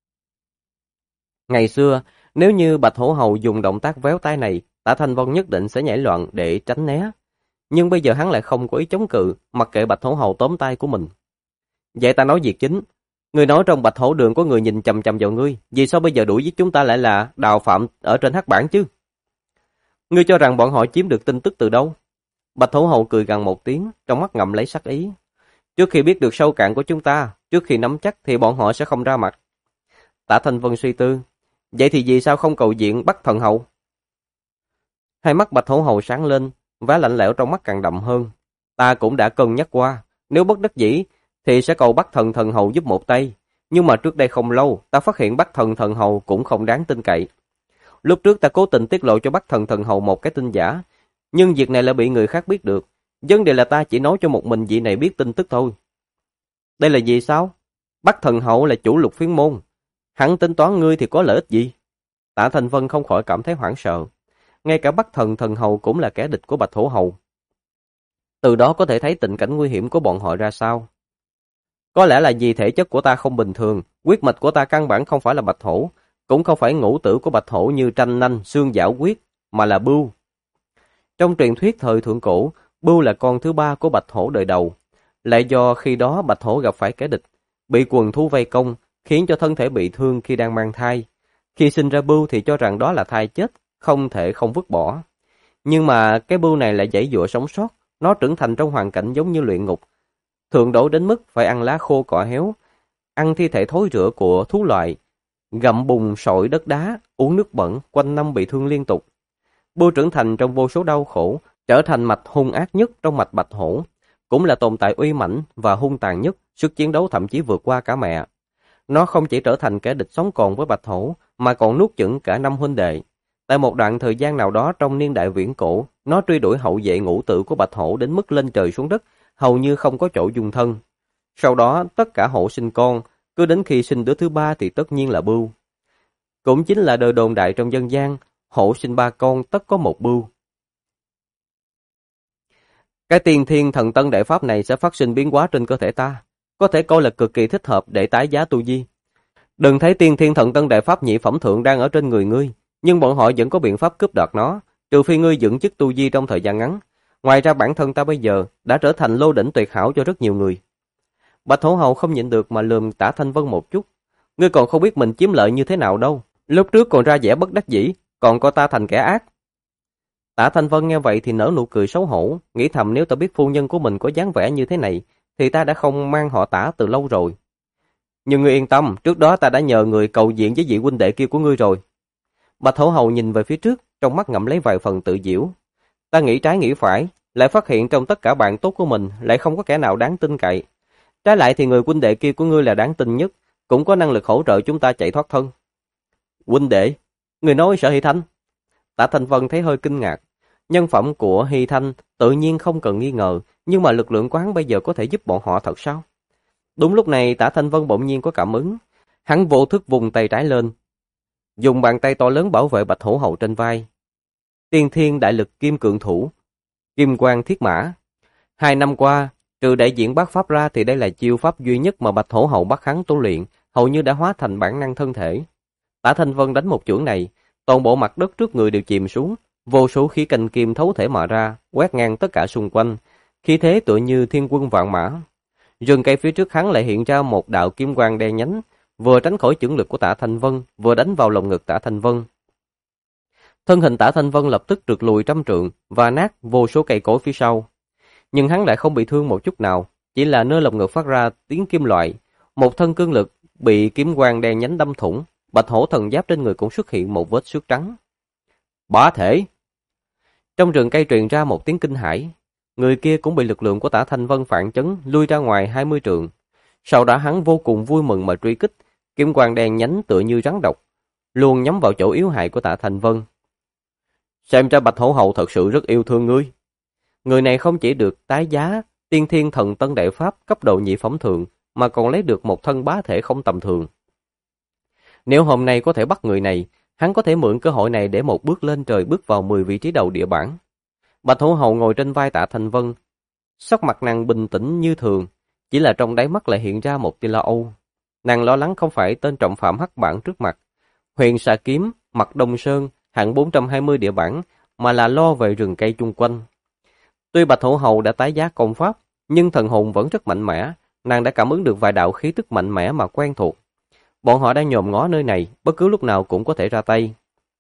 A: Ngày xưa, nếu như Bạch Hổ Hầu dùng động tác véo tay này, Tạ Thanh Vân nhất định sẽ nhảy loạn để tránh né. Nhưng bây giờ hắn lại không có ý chống cự, mặc kệ Bạch Hổ Hầu tóm tay của mình. Vậy ta nói việc chính. Ngươi nói trong Bạch Hổ Đường có người nhìn chằm chằm vào ngươi, vì sao bây giờ đuổi giết chúng ta lại là Đào Phạm ở trên hắc bảng chứ? Ngươi cho rằng bọn họ chiếm được tin tức từ đâu? Bạch Hổ Hầu cười gằn một tiếng, trong mắt ngậm lấy sắc ý. Trước khi biết được sâu cạn của chúng ta, trước khi nắm chắc thì bọn họ sẽ không ra mặt. Tạ Thanh Vân suy tư. Vậy thì vì sao không cầu diện Bắc Thần Hầu? Hai mắt Bạch Hổ Hầu sáng lên, vẻ lạnh lẽo trong mắt càng đậm hơn. Ta cũng đã cân nhắc qua, nếu bất đắc dĩ thì sẽ cầu Bắc Thần Hầu giúp một tay. Nhưng mà trước đây không lâu, ta phát hiện Bắc Thần Hầu cũng không đáng tin cậy. Lúc trước ta cố tình tiết lộ cho Bắc Thần Hầu một cái tin giả, nhưng việc này lại bị người khác biết được. Vấn đề là ta chỉ nói cho một mình vị này biết tin tức thôi. Đây là gì sao? Bắc Thần Hầu là chủ Lục Phiến Môn. Hắn tính toán ngươi thì có lợi ích gì? Tạ Thanh Vân không khỏi cảm thấy hoảng sợ. Ngay cả Bắc Thần Hầu cũng là kẻ địch của Bạch Hổ Hầu. Từ đó có thể thấy tình cảnh nguy hiểm của bọn họ ra sao. Có lẽ là vì thể chất của ta không bình thường, huyết mạch của ta căn bản không phải là Bạch Hổ, cũng không phải ngũ tử của Bạch Hổ như tranh nanh, xương giảo quyết, mà là Bưu. Trong truyền thuyết thời thượng cổ, Bưu là con thứ ba của Bạch Hổ đời đầu. Lại do khi đó Bạch Hổ gặp phải kẻ địch, bị quần thú vây công, khiến cho thân thể bị thương khi đang mang thai. Khi sinh ra Bưu thì cho rằng đó là thai chết, không thể không vứt bỏ. Nhưng mà cái Bưu này lại giãy giụa sống sót, nó trưởng thành trong hoàn cảnh giống như luyện ngục. Thượng đổ đến mức phải ăn lá khô cỏ héo, ăn thi thể thối rữa của thú loại, gặm bùn sỏi đất đá, uống nước bẩn, quanh năm bị thương liên tục. Bưu trưởng thành trong vô số đau khổ, trở thành mạch hung ác nhất trong mạch Bạch Hổ, cũng là tồn tại uy mãnh và hung tàn nhất, sức chiến đấu thậm chí vượt qua cả mẹ. Nó không chỉ trở thành kẻ địch sống còn với Bạch Hổ, mà còn nuốt chửng cả năm huynh đệ. Tại một đoạn thời gian nào đó trong niên đại viễn cổ, nó truy đuổi hậu vệ ngũ tử của Bạch Hổ đến mức lên trời xuống đất, hầu như không có chỗ dung thân. Sau đó, tất cả hổ sinh con, cứ đến khi sinh đứa thứ ba thì tất nhiên là Bưu. Cũng chính là đời đồn đại trong dân gian, hổ sinh ba con tất có một Bưu. Cái tiên thiên thần tân đại pháp này sẽ phát sinh biến hóa trên cơ thể ta, có thể coi là cực kỳ thích hợp để tái giá tu vi. Đừng thấy tiên thiên thần tân đại pháp nhị phẩm thượng đang ở trên người ngươi, nhưng bọn họ vẫn có biện pháp cướp đoạt nó, trừ phi ngươi dưỡng chức tu vi trong thời gian ngắn. Ngoài ra bản thân ta bây giờ đã trở thành lô đỉnh tuyệt hảo cho rất nhiều người. Bạch Hổ Hầu không nhịn được mà lườm Tạ Thanh Vân một chút. Ngươi còn không biết mình chiếm lợi như thế nào đâu. Lúc trước còn ra vẻ bất đắc dĩ, còn coi ta thành kẻ ác. Tạ Thanh Vân nghe vậy thì nở nụ cười xấu hổ, nghĩ thầm nếu ta biết phu nhân của mình có dáng vẻ như thế này, thì ta đã không mang họ Tả từ lâu rồi. Nhưng ngươi yên tâm, trước đó ta đã nhờ người cầu diện với vị huynh đệ kia của ngươi rồi. Bạch Hổ Hầu nhìn về phía trước, trong mắt ngậm lấy vài phần tự giễu. Ta nghĩ trái nghĩ phải, lại phát hiện trong tất cả bạn tốt của mình lại không có kẻ nào đáng tin cậy. Trái lại thì người huynh đệ kia của ngươi là đáng tin nhất, cũng có năng lực hỗ trợ chúng ta chạy thoát thân. Huynh đệ? Người nói Sở Hy Thanh? Tạ Thanh Vân thấy hơi kinh ngạc. Nhân phẩm của Hy Thanh tự nhiên không cần nghi ngờ, nhưng mà lực lượng của hắn bây giờ có thể giúp bọn họ thật sao? Đúng lúc này Tạ Thanh Vân bỗng nhiên có cảm ứng. Hắn vô thức vùng tay trái lên, dùng bàn tay to lớn bảo vệ Bạch Hổ Hầu trên vai. Tiên thiên đại lực kim cượng thủ, kim quang thiết mã. 2 năm qua, trừ đại diện bát pháp ra thì đây là chiêu pháp duy nhất mà Bạch Hổ Hầu bắt hắn tu luyện, hầu như đã hóa thành bản năng thân thể. Tạ Thanh Vân đánh một chưởng này, toàn bộ mặt đất trước người đều chìm xuống, vô số khí canh kim thấu thể mà ra, quét ngang tất cả xung quanh, khí thế tựa như thiên quân vạn mã. Rừng cây phía trước hắn lại hiện ra một đạo kim quang đen nhánh, vừa tránh khỏi chưởng lực của Tạ Thanh Vân, vừa đánh vào lồng ngực Tạ Thanh Vân. Thân hình Tạ Thanh Vân lập tức trượt lùi trăm trượng và nát vô số cây cối phía sau. Nhưng hắn lại không bị thương một chút nào, chỉ là nơi lồng ngực phát ra tiếng kim loại, một thân cương lực bị kiếm quang đen nhánh đâm thủng, Bạch Hổ thần giáp trên người cũng xuất hiện một vết xước trắng. Bá thể! Trong rừng cây truyền ra một tiếng kinh hãi, người kia cũng bị lực lượng của Tạ Thanh Vân phản chấn lui ra ngoài 20 trượng. Sau đó hắn vô cùng vui mừng mà truy kích, kiếm quang đen nhánh tựa như rắn độc, luôn nhắm vào chỗ yếu hại của Tạ Thanh Vân. Xem ra Bạch Hổ Hầu thật sự rất yêu thương ngươi. Người này không chỉ được tái giá tiên thiên thần tân đại pháp cấp độ nhị phẩm thượng, mà còn lấy được một thân bá thể không tầm thường. Nếu hôm nay có thể bắt người này, hắn có thể mượn cơ hội này để một bước lên trời, bước vào 10 vị trí đầu địa bảng. Bạch Hổ Hầu ngồi trên vai Tạ Thanh Vân, sắc mặt nàng bình tĩnh như thường, chỉ là trong đáy mắt lại hiện ra một tia lo âu. Nàng lo lắng không phải tên trọng phạm hắc bảng trước mặt, Huyền Xà Kiếm, Mặt Đông Sơn, hạng 420 địa bảng, mà là lo về rừng cây chung quanh. Tuy Bạch Hổ Hầu đã tái giá công pháp, nhưng thần hồn vẫn rất mạnh mẽ, nàng đã cảm ứng được vài đạo khí tức mạnh mẽ mà quen thuộc. Bọn họ đang nhòm ngó nơi này, bất cứ lúc nào cũng có thể ra tay.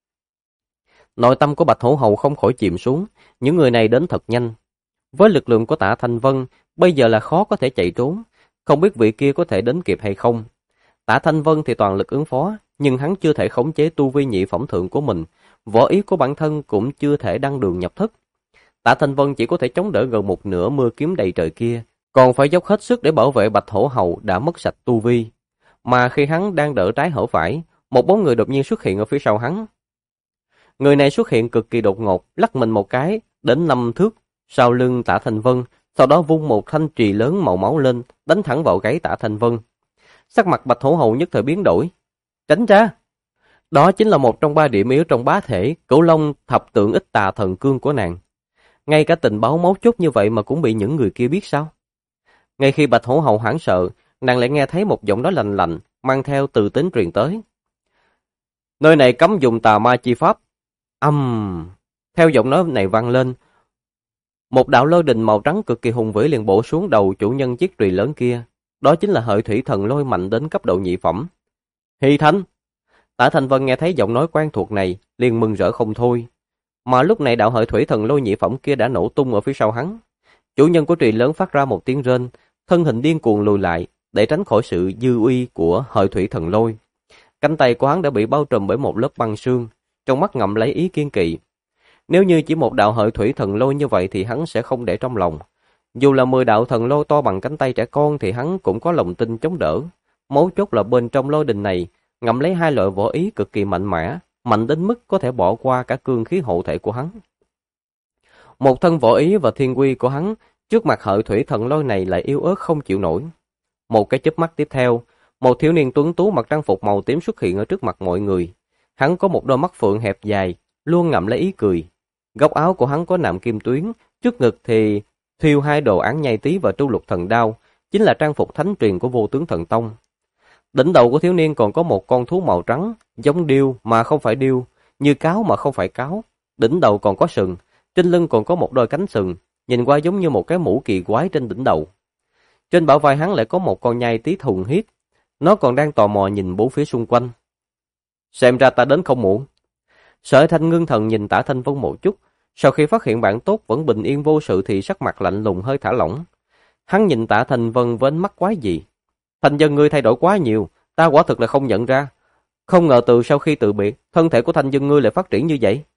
A: Nội tâm của Bạch Hổ Hầu không khỏi chìm xuống, những người này đến thật nhanh. Với lực lượng của Tạ Thanh Vân, bây giờ là khó có thể chạy trốn, không biết vị kia có thể đến kịp hay không. Tạ Thanh Vân thì toàn lực ứng phó, nhưng hắn chưa thể khống chế tu vi nhị phẩm thượng của mình, võ ý của bản thân cũng chưa thể đăng đường nhập thất. Tạ Thanh Vân chỉ có thể chống đỡ gần một nửa mưa kiếm đầy trời kia, còn phải dốc hết sức để bảo vệ Bạch Hổ Hầu đã mất sạch tu vi. Mà khi hắn đang đỡ trái hở phải, một bóng người đột nhiên xuất hiện ở phía sau hắn. Người này xuất hiện cực kỳ đột ngột, lắc mình một cái, đến 5 thước, sau lưng Tạ Thanh Vân, sau đó vung một thanh chùy lớn màu máu lên, đánh thẳng vào gáy Tạ Thanh Vân. Sắc mặt Bạch Hổ Hầu nhất thời biến đổi. Tránh ra! Đó chính là một trong 3 điểm yếu trong bá thể, Cửu Long thập tượng ích tà thần cương của nàng. Ngay cả tình báo mấu chốt như vậy mà cũng bị những người kia biết sao? Ngay khi Bạch Hổ Hầu hoảng sợ, nàng lại nghe thấy một giọng nói lạnh lạnh, mang theo từ tính truyền tới. Nơi này cấm dùng tà ma chi pháp. Theo giọng nói này vang lên, một đạo lôi đình màu trắng cực kỳ hùng vĩ liền bổ xuống đầu chủ nhân chiếc chùy lớn kia. Đó chính là Hợi Thủy Thần Lôi mạnh đến cấp độ nhị phẩm. Hy Thanh! Tạ Thanh Vân nghe thấy giọng nói quen thuộc này, liền mừng rỡ không thôi. Mà lúc này đạo Hợi Thủy Thần Lôi nhị phẩm kia đã nổ tung ở phía sau hắn. Chủ nhân của chùy lớn phát ra một tiếng rên, thân hình điên cuồng lùi lại để tránh khỏi sự dư uy của Hợi Thủy Thần Lôi. Cánh tay của hắn đã bị bao trùm bởi một lớp băng sương, trong mắt ngậm lấy ý kiên kỵ. Nếu như chỉ một đạo Hợi Thủy Thần Lôi như vậy thì hắn sẽ không để trong lòng. Dù là 10 đạo thần lôi to bằng cánh tay trẻ con thì hắn cũng có lòng tin chống đỡ. Mấu chốt là bên trong lôi đình này ngậm lấy 2 loại võ ý cực kỳ mạnh mẽ, mạnh đến mức có thể bỏ qua cả cương khí hộ thể của hắn. Một thân võ ý và thiên quy của hắn trước mặt Hợi Thủy Thần Lôi này lại yếu ớt không chịu nổi. Một cái chớp mắt tiếp theo, một thiếu niên tuấn tú mặc trang phục màu tím xuất hiện ở trước mặt mọi người. Hắn có một đôi mắt phượng hẹp dài, luôn ngậm lấy ý cười. Góc áo của hắn có nạm kim tuyến, trước ngực thì thêu 2 đồ án nhai tí và tru lục thần đao, chính là trang phục thánh truyền của Vô Tướng Thần Tông. Đỉnh đầu của thiếu niên còn có một con thú màu trắng, giống điêu mà không phải điêu, như cáo mà không phải cáo. Đỉnh đầu còn có sừng, trên lưng còn có một đôi cánh sừng, nhìn qua giống như một cái mũ kỳ quái trên đỉnh đầu. Trên bả vai hắn lại có một con nhai tí thuần huyết, Nó còn đang tò mò nhìn bốn phía xung quanh. Xem ra ta đến không muộn. Sở Thanh ngưng thần nhìn Tả Thanh Vân một chút, sau khi phát hiện bạn tốt vẫn bình yên vô sự thì sắc mặt lạnh lùng hơi thả lỏng. Hắn nhìn Tả Thanh Vân với ánh mắt quái dị. Thành Dân ngươi thay đổi quá nhiều, ta quả thực là không nhận ra. Không ngờ từ sau khi từ biệt, thân thể của Thanh Dân ngươi lại phát triển như vậy.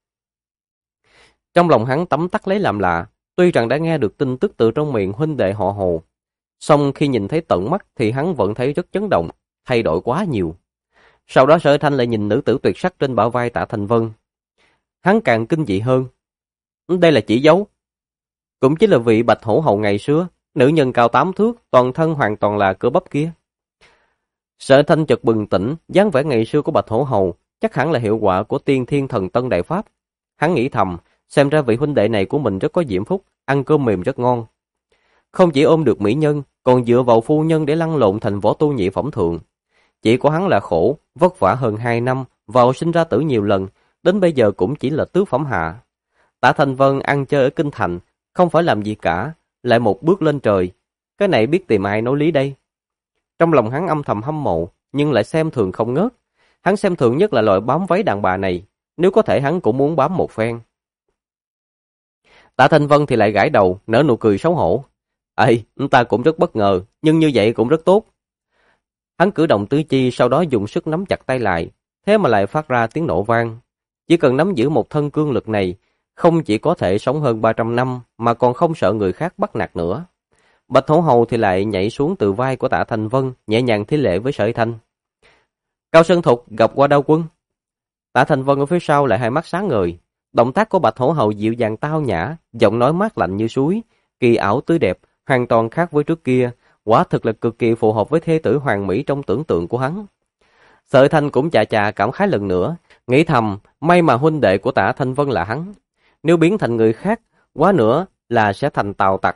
A: Trong lòng hắn tấm tắc lấy làm lạ, tuy rằng đã nghe được tin tức từ trong miệng huynh đệ họ Hồ, song khi nhìn thấy tận mắt thì hắn vẫn thấy rất chấn động, thay đổi quá nhiều. Sau đó Sở Thanh lại nhìn nữ tử tuyệt sắc trên bả vai Tạ Thanh Vân. Hắn càng kinh dị hơn. Đây là chỉ dấu. Cũng chính là vị Bạch Hổ Hầu ngày xưa, nữ nhân cao 8 thước, toàn thân hoàn toàn là cơ bắp kia. Sở Thanh chợt bừng tỉnh, dáng vẻ ngày xưa của Bạch Hổ Hầu chắc hẳn là hiệu quả của Tiên Thiên Thần Tân Đại Pháp. Hắn nghĩ thầm, xem ra vị huynh đệ này của mình rất có diễm phúc, ăn cơm mềm rất ngon. Không chỉ ôm được mỹ nhân, còn dựa vào phu nhân để lăn lộn thành võ tu nhị phẩm thượng. Chỉ của hắn là khổ, vất vả hơn 2 năm, vào sinh ra tử nhiều lần, đến bây giờ cũng chỉ là tứ phẩm hạ. Tạ Thanh Vân ăn chơi ở kinh thành, không phải làm gì cả, lại một bước lên trời. Cái này biết tìm ai nói lý đây. Trong lòng hắn âm thầm hâm mộ, nhưng lại xem thường không ngớt. Hắn xem thường nhất là loại bám váy đàn bà này, nếu có thể hắn cũng muốn bám một phen. Tạ Thanh Vân thì lại gãi đầu, nở nụ cười xấu hổ. Ê, ta cũng rất bất ngờ, nhưng như vậy cũng rất tốt. Hắn cử động tứ chi, sau đó dùng sức nắm chặt tay lại, thế mà lại phát ra tiếng nổ vang. Chỉ cần nắm giữ một thân cương lực này, không chỉ có thể sống hơn 300 năm, mà còn không sợ người khác bắt nạt nữa. Bạch Hổ Hầu thì lại nhảy xuống từ vai của Tạ Thanh Vân, nhẹ nhàng thi lễ với Sở Thanh. Cao Sơn Thục gặp qua Đao Quân. Tạ Thanh Vân ở phía sau lại hai mắt sáng ngời. Động tác của Bạch Hổ Hầu dịu dàng tao nhã, giọng nói mát lạnh như suối, kỳ ảo tươi đẹp, hoàn toàn khác với trước kia, quả thực là cực kỳ phù hợp với thê tử hoàng mỹ trong tưởng tượng của hắn. Sở Thanh cũng chà chà cảm khái lần nữa, nghĩ thầm, may mà huynh đệ của Tạ Thanh Vân là hắn, nếu biến thành người khác, quá nữa là sẽ thành tào tặc.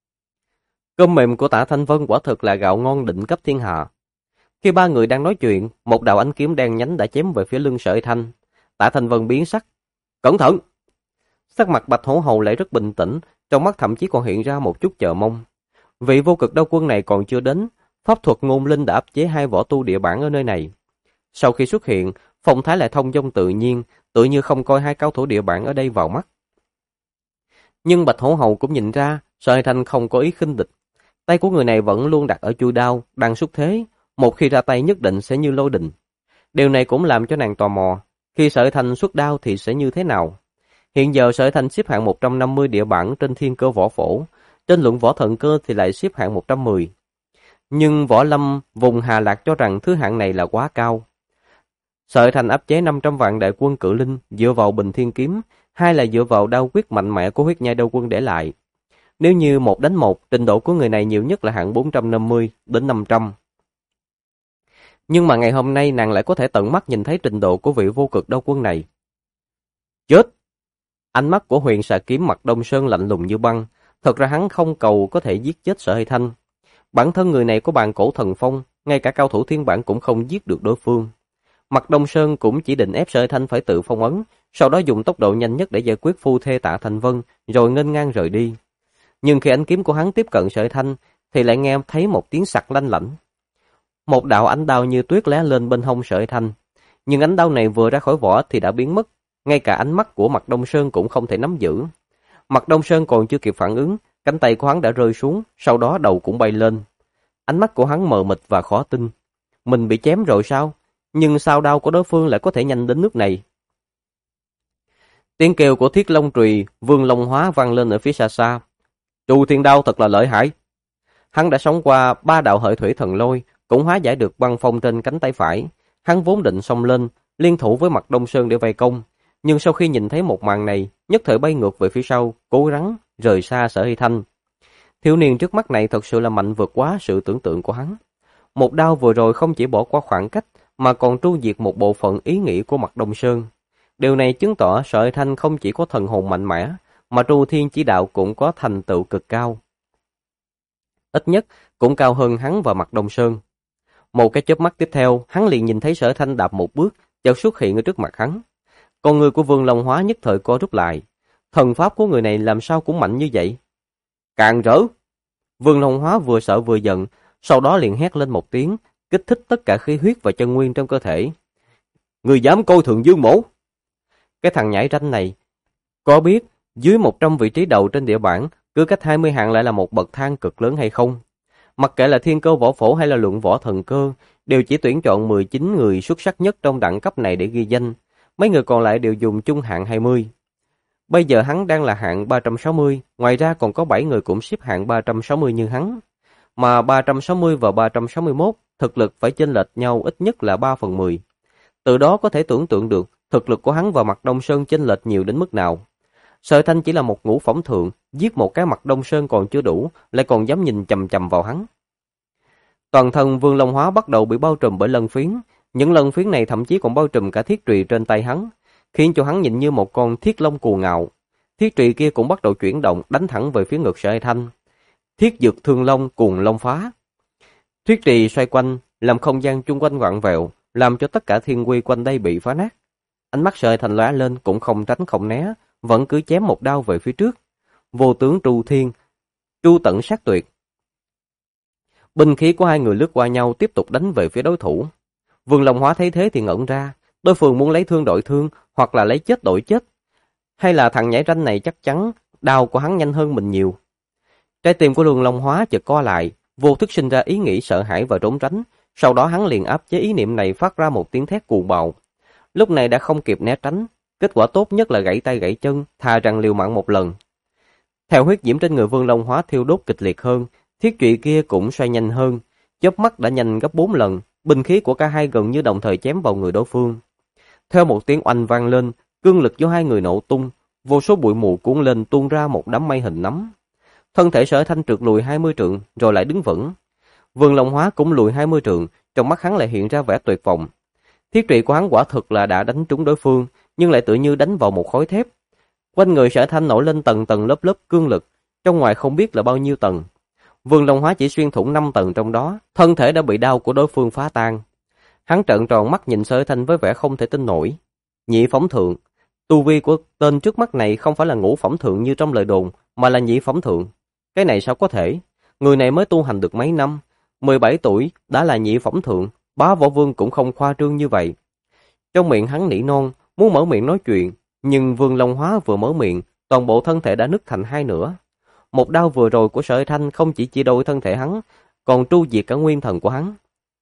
A: Cơm mềm của Tạ Thanh Vân quả thực là gạo ngon định cấp thiên hạ. Khi ba người đang nói chuyện, một đạo ánh kiếm đen nhánh đã chém về phía lưng Sở Thanh. Tạ Thanh Vân biến sắc, cẩn thận! Sắc mặt Bạch Hổ Hầu lại rất bình tĩnh, trong mắt thậm chí còn hiện ra một chút chờ mong. Vị vô cực đao quân này còn chưa đến, pháp thuật ngôn linh đã áp chế hai võ tu địa bản ở nơi này. Sau khi xuất hiện, phong thái lại thông dong tự nhiên, tự như không coi hai cao thủ địa bản ở đây vào mắt. Nhưng Bạch Hổ Hầu cũng nhìn ra, Sở Thanh không có ý khinh địch. Tay của người này vẫn luôn đặt ở chuôi đao, đang xuất thế, một khi ra tay nhất định sẽ như lôi đình. Điều này cũng làm cho nàng tò mò, khi Sở Thanh xuất đao thì sẽ như thế nào. Hiện giờ Sở Thanh xếp hạng 150 địa bản trên thiên cơ võ phổ, trên luận võ thần cơ thì lại xếp hạng 110. Nhưng Võ Lâm vùng Hà Lạc cho rằng thứ hạng này là quá cao. Sở Thanh áp chế 500 vạn đại quân cự linh dựa vào Bình Thiên Kiếm, hay là dựa vào đao quyết mạnh mẽ của huyết nhai đao quân để lại. Nếu như 1 đánh 1, trình độ của người này nhiều nhất là hạng 450 đến 500. Nhưng mà ngày hôm nay nàng lại có thể tận mắt nhìn thấy trình độ của vị vô cực đao quân này. Chết! Ánh mắt của Huyền Xà Kiếm mặt Đông Sơn lạnh lùng như băng. Thật ra hắn không cầu có thể giết chết Sở Thanh. Bản thân người này có bàn cổ thần phong, ngay cả cao thủ thiên bản cũng không giết được đối phương. Mặt Đông Sơn cũng chỉ định ép Sở Thanh phải tự phong ấn, sau đó dùng tốc độ nhanh nhất để giải quyết phu thê Tạ Thanh Vân, rồi nghênh ngang rời đi. Nhưng khi ánh kiếm của hắn tiếp cận Sở Thanh, thì lại nghe thấy một tiếng sặc lanh lảnh. Một đạo ánh đao như tuyết lóe lên bên hông Sở Thanh, nhưng ánh đao này vừa ra khỏi vỏ thì đã biến mất, ngay cả ánh mắt của Mặt Đông Sơn cũng không thể nắm giữ. Mặt Đông Sơn còn chưa kịp phản ứng, cánh tay của hắn đã rơi xuống, sau đó đầu cũng bay lên. Ánh mắt của hắn mờ mịt và khó tin. Mình bị chém rồi sao? Nhưng sao đao của đối phương lại có thể nhanh đến nước này? Tiếng kêu của Thiết Long Trùy, Vương Long Hóa vang lên ở phía xa xa. Trù Thiên Đao thật là lợi hại. Hắn đã sống qua 3 đạo hợi thủy thần lôi, cũng hóa giải được băng phong trên cánh tay phải. Hắn vốn định xông lên, liên thủ với Mặt Đông Sơn để vây công. Nhưng sau khi nhìn thấy một màn này, nhất thời bay ngược về phía sau, cố gắng rời xa Sở Hy Thanh. Thiếu niên trước mắt này thật sự là mạnh vượt quá sự tưởng tượng của hắn. Một đao vừa rồi không chỉ bỏ qua khoảng cách, mà còn tru diệt một bộ phận ý nghĩ của Mặt Đông Sơn. Điều này chứng tỏ Sở Hy Thanh không chỉ có thần hồn mạnh mẽ, mà Tru Thiên Chỉ Đạo cũng có thành tựu cực cao. Ít nhất cũng cao hơn hắn và Mặt Đông Sơn. Một cái chớp mắt tiếp theo, hắn liền nhìn thấy Sở Thanh đạp một bước, chợt xuất hiện ở trước mặt hắn. Con người của Vương Long Hóa nhất thời co rút lại. Thần pháp của người này làm sao cũng mạnh như vậy? Càng rỡ! Vương Long Hóa vừa sợ vừa giận, sau đó liền hét lên một tiếng, kích thích tất cả khí huyết và chân nguyên trong cơ thể. Người dám coi thường Dương Mỗ? Cái thằng nhãi ranh này, có biết dưới 100 vị trí đầu trên địa bảng, cứ cách 20 hạng lại là một bậc thang cực lớn hay không? Mặc kệ là thiên cơ võ phổ hay là luận võ thần cơ, đều chỉ tuyển chọn 19 người xuất sắc nhất trong đẳng cấp này để ghi danh. Mấy người còn lại đều dùng chung hạng 20. Bây giờ hắn đang là hạng 360, ngoài ra còn có 7 người cũng xếp hạng 360 như hắn. Mà 360 và 361, thực lực phải chênh lệch nhau ít nhất là 3 phần 10. Từ đó có thể tưởng tượng được thực lực của hắn và Mạc Đông Sơn chênh lệch nhiều đến mức nào. Sở Thanh chỉ là một ngũ phẩm thượng, giết một cái Mạc Đông Sơn còn chưa đủ, lại còn dám nhìn chằm chằm vào hắn. Toàn thân Vương Long Hóa bắt đầu bị bao trùm bởi lân phiến, những lân phiến này thậm chí còn bao trùm cả thiết trùy trên tay hắn, khiến cho hắn nhìn như một con thiết long cuồng ngạo. Thiết trùy kia cũng bắt đầu chuyển động, đánh thẳng về phía ngực Sở Thanh. Thiết dược thương long cuồng long phá. Thiết trùy xoay quanh, làm không gian chung quanh vặn vẹo, làm cho tất cả thiên quy quanh đây bị phá nát. Ánh mắt Sở Thanh lóe lên, cũng không tránh không né, vẫn cứ chém một đao về phía trước. Vô tướng tru thiên, tru tận sát tuyệt. Binh khí của hai người lướt qua nhau, tiếp tục đánh về phía đối thủ. Vương Long Hóa thấy thế thì ngẩn ra, đối phương muốn lấy thương đổi thương, hoặc là lấy chết đổi chết, hay là thằng nhảy ranh này chắc chắn đao của hắn nhanh hơn mình nhiều. Trái tim của Vương Long Hóa chợt co lại, vô thức sinh ra ý nghĩ sợ hãi và trốn tránh, sau đó hắn liền áp chế ý niệm này, phát ra một tiếng thét cuồng bạo. Lúc này đã không kịp né tránh, kết quả tốt nhất là gãy tay gãy chân, thà rằng liều mạng một lần. Theo huyết diễm trên người Vương Long Hóa thiêu đốt kịch liệt hơn, thiết trụy kia cũng xoay nhanh hơn, chớp mắt đã nhanh gấp 4 lần, binh khí của cả hai gần như đồng thời chém vào người đối phương. Theo một tiếng oanh vang lên, cương lực của hai người nổ tung, vô số bụi mù cuốn lên tuôn ra một đám mây hình nắm. Thân thể Sở Thanh trượt lùi 20 trượng rồi lại đứng vững. Vương Long Hóa cũng lùi 20 trượng, trong mắt hắn lại hiện ra vẻ tuyệt vọng. Thiết trụy của hắn quả thực là đã đánh trúng đối phương, nhưng lại tự như đánh vào một khối thép. Quanh người Sở Thanh nổi lên tầng tầng lớp lớp cương lực, trong ngoài không biết là bao nhiêu tầng. Vương Long Hóa chỉ xuyên thủng 5 tầng trong đó, thân thể đã bị đao của đối phương phá tan. Hắn trợn tròn mắt nhìn Sở Thanh với vẻ không thể tin nổi. Nhị phẩm thượng, tu vi của tên trước mắt này không phải là ngũ phẩm thượng như trong lời đồn, mà là nhị phẩm thượng. Cái này sao có thể? Người này mới tu hành được mấy năm, 17 tuổi đã là nhị phẩm thượng, Bá Võ Vương cũng không khoa trương như vậy. Trong miệng hắn nỉ non, muốn mở miệng nói chuyện, nhưng Vương Long Hóa vừa mở miệng, toàn bộ thân thể đã nứt thành hai nửa. Một đao vừa rồi của Sở Thanh không chỉ chia đôi thân thể hắn, còn tru diệt cả nguyên thần của hắn.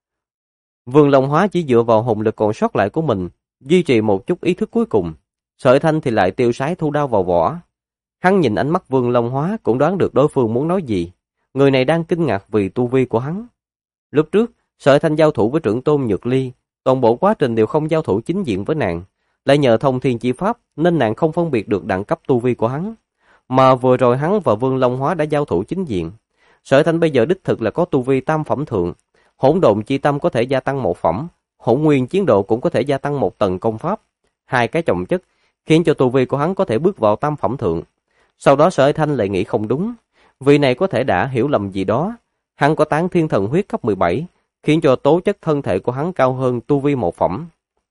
A: Vương Long Hóa chỉ dựa vào hồn lực còn sót lại của mình, duy trì một chút ý thức cuối cùng. Sở Thanh thì lại tiêu sái thu đao vào vỏ. Hắn nhìn ánh mắt Vương Long Hóa cũng đoán được đối phương muốn nói gì. Người này đang kinh ngạc vì tu vi của hắn. Lúc trước, Sở Thanh giao thủ với trưởng tôn Nhược Ly, toàn bộ quá trình đều không giao thủ chính diện với nàng. Lại nhờ thông thiên chi pháp nên nàng không phân biệt được đẳng cấp tu vi của hắn. Mà vừa rồi hắn và Vương Long Hóa đã giao thủ chính diện. Sở Thanh bây giờ đích thực là có tu vi tam phẩm thượng. Hỗn độn chi tâm có thể gia tăng 1 phẩm, hỗn nguyên chiến độ cũng có thể gia tăng 1 tầng công pháp. Hai cái chồng chất khiến cho tu vi của hắn có thể bước vào tam phẩm thượng. Sau đó Sở Thanh lại nghĩ không đúng, vị này có thể đã hiểu lầm gì đó. Hắn có tán thiên thần huyết cấp 17, khiến cho tố chất thân thể của hắn cao hơn tu vi 1 phẩm.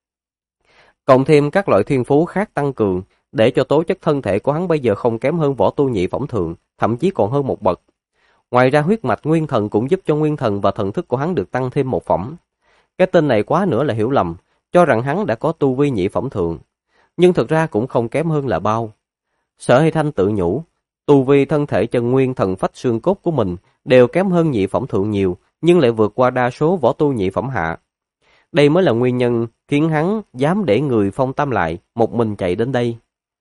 A: Cộng thêm các loại thiên phú khác tăng cường, để cho tố chất thân thể của hắn bây giờ không kém hơn võ tu nhị phẩm thượng, thậm chí còn hơn 1 bậc. Ngoài ra huyết mạch nguyên thần cũng giúp cho nguyên thần và thần thức của hắn được tăng thêm 1 phẩm. Cái tên này quá nữa là hiểu lầm, cho rằng hắn đã có tu vi nhị phẩm thượng. Nhưng thực ra cũng không kém hơn là bao. Sở Thanh tự nhủ, tu vi thân thể chân nguyên thần phách xương cốt của mình đều kém hơn nhị phẩm thượng nhiều, nhưng lại vượt qua đa số võ tu nhị phẩm hạ. Đây mới là nguyên nhân khiến hắn dám để người phong tam lại, một mình chạy đến đây.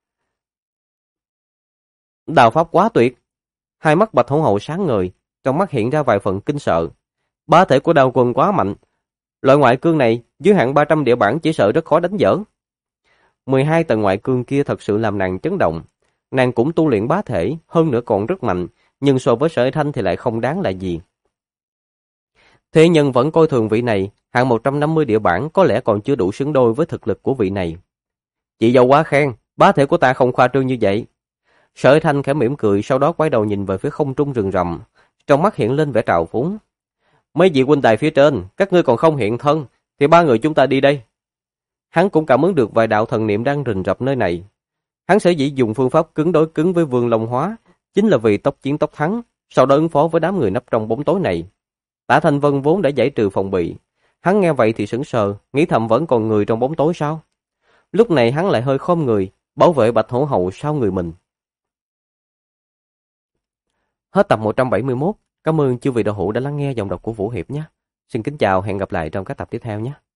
A: Đào pháp quá tuyệt. Hai mắt Bạch Hổ Hậu sáng ngời, trong mắt hiện ra vài phần kinh sợ. Bá thể của Đao Quân quá mạnh. Loại ngoại cương này, dưới hạng 300 địa bản chỉ sợ rất khó đánh vỡ. 12 tầng ngoại cương kia thật sự làm nàng chấn động. Nàng cũng tu luyện bá thể, hơn nữa còn rất mạnh, nhưng so với Sở Thanh thì lại không đáng là gì. Thế nhân vẫn coi thường vị này, hạng 150 địa bản có lẽ còn chưa đủ xứng đôi với thực lực của vị này. Chị dâu quá khen, bá thể của ta không khoa trương như vậy. Sở Thanh khẽ mỉm cười, sau đó quay đầu nhìn về phía không trung rừng rậm, trong mắt hiện lên vẻ trào phúng. Mấy vị huynh đài phía trên, các ngươi còn không hiện thân, thì 3 người chúng ta đi đây. Hắn cũng cảm ứng được vài đạo thần niệm đang rình rập nơi này. Hắn sở dĩ dùng phương pháp cứng đối cứng với Vương Long Hóa, chính là vì tốc chiến tốc thắng, sau đó ứng phó với đám người nấp trong bóng tối này. Tạ Thanh Vân vốn đã giải trừ phòng bị. Hắn nghe vậy thì sững sờ, nghĩ thầm vẫn còn người trong bóng tối sao? Lúc này hắn lại hơi khom người, bảo vệ Bạch Hổ Hậu sau người mình. Hết tập 171. Cảm ơn chư vị đạo hữu đã lắng nghe giọng đọc của Vũ Hiệp nhé. Xin kính chào, hẹn gặp lại trong các tập tiếp theo nhé.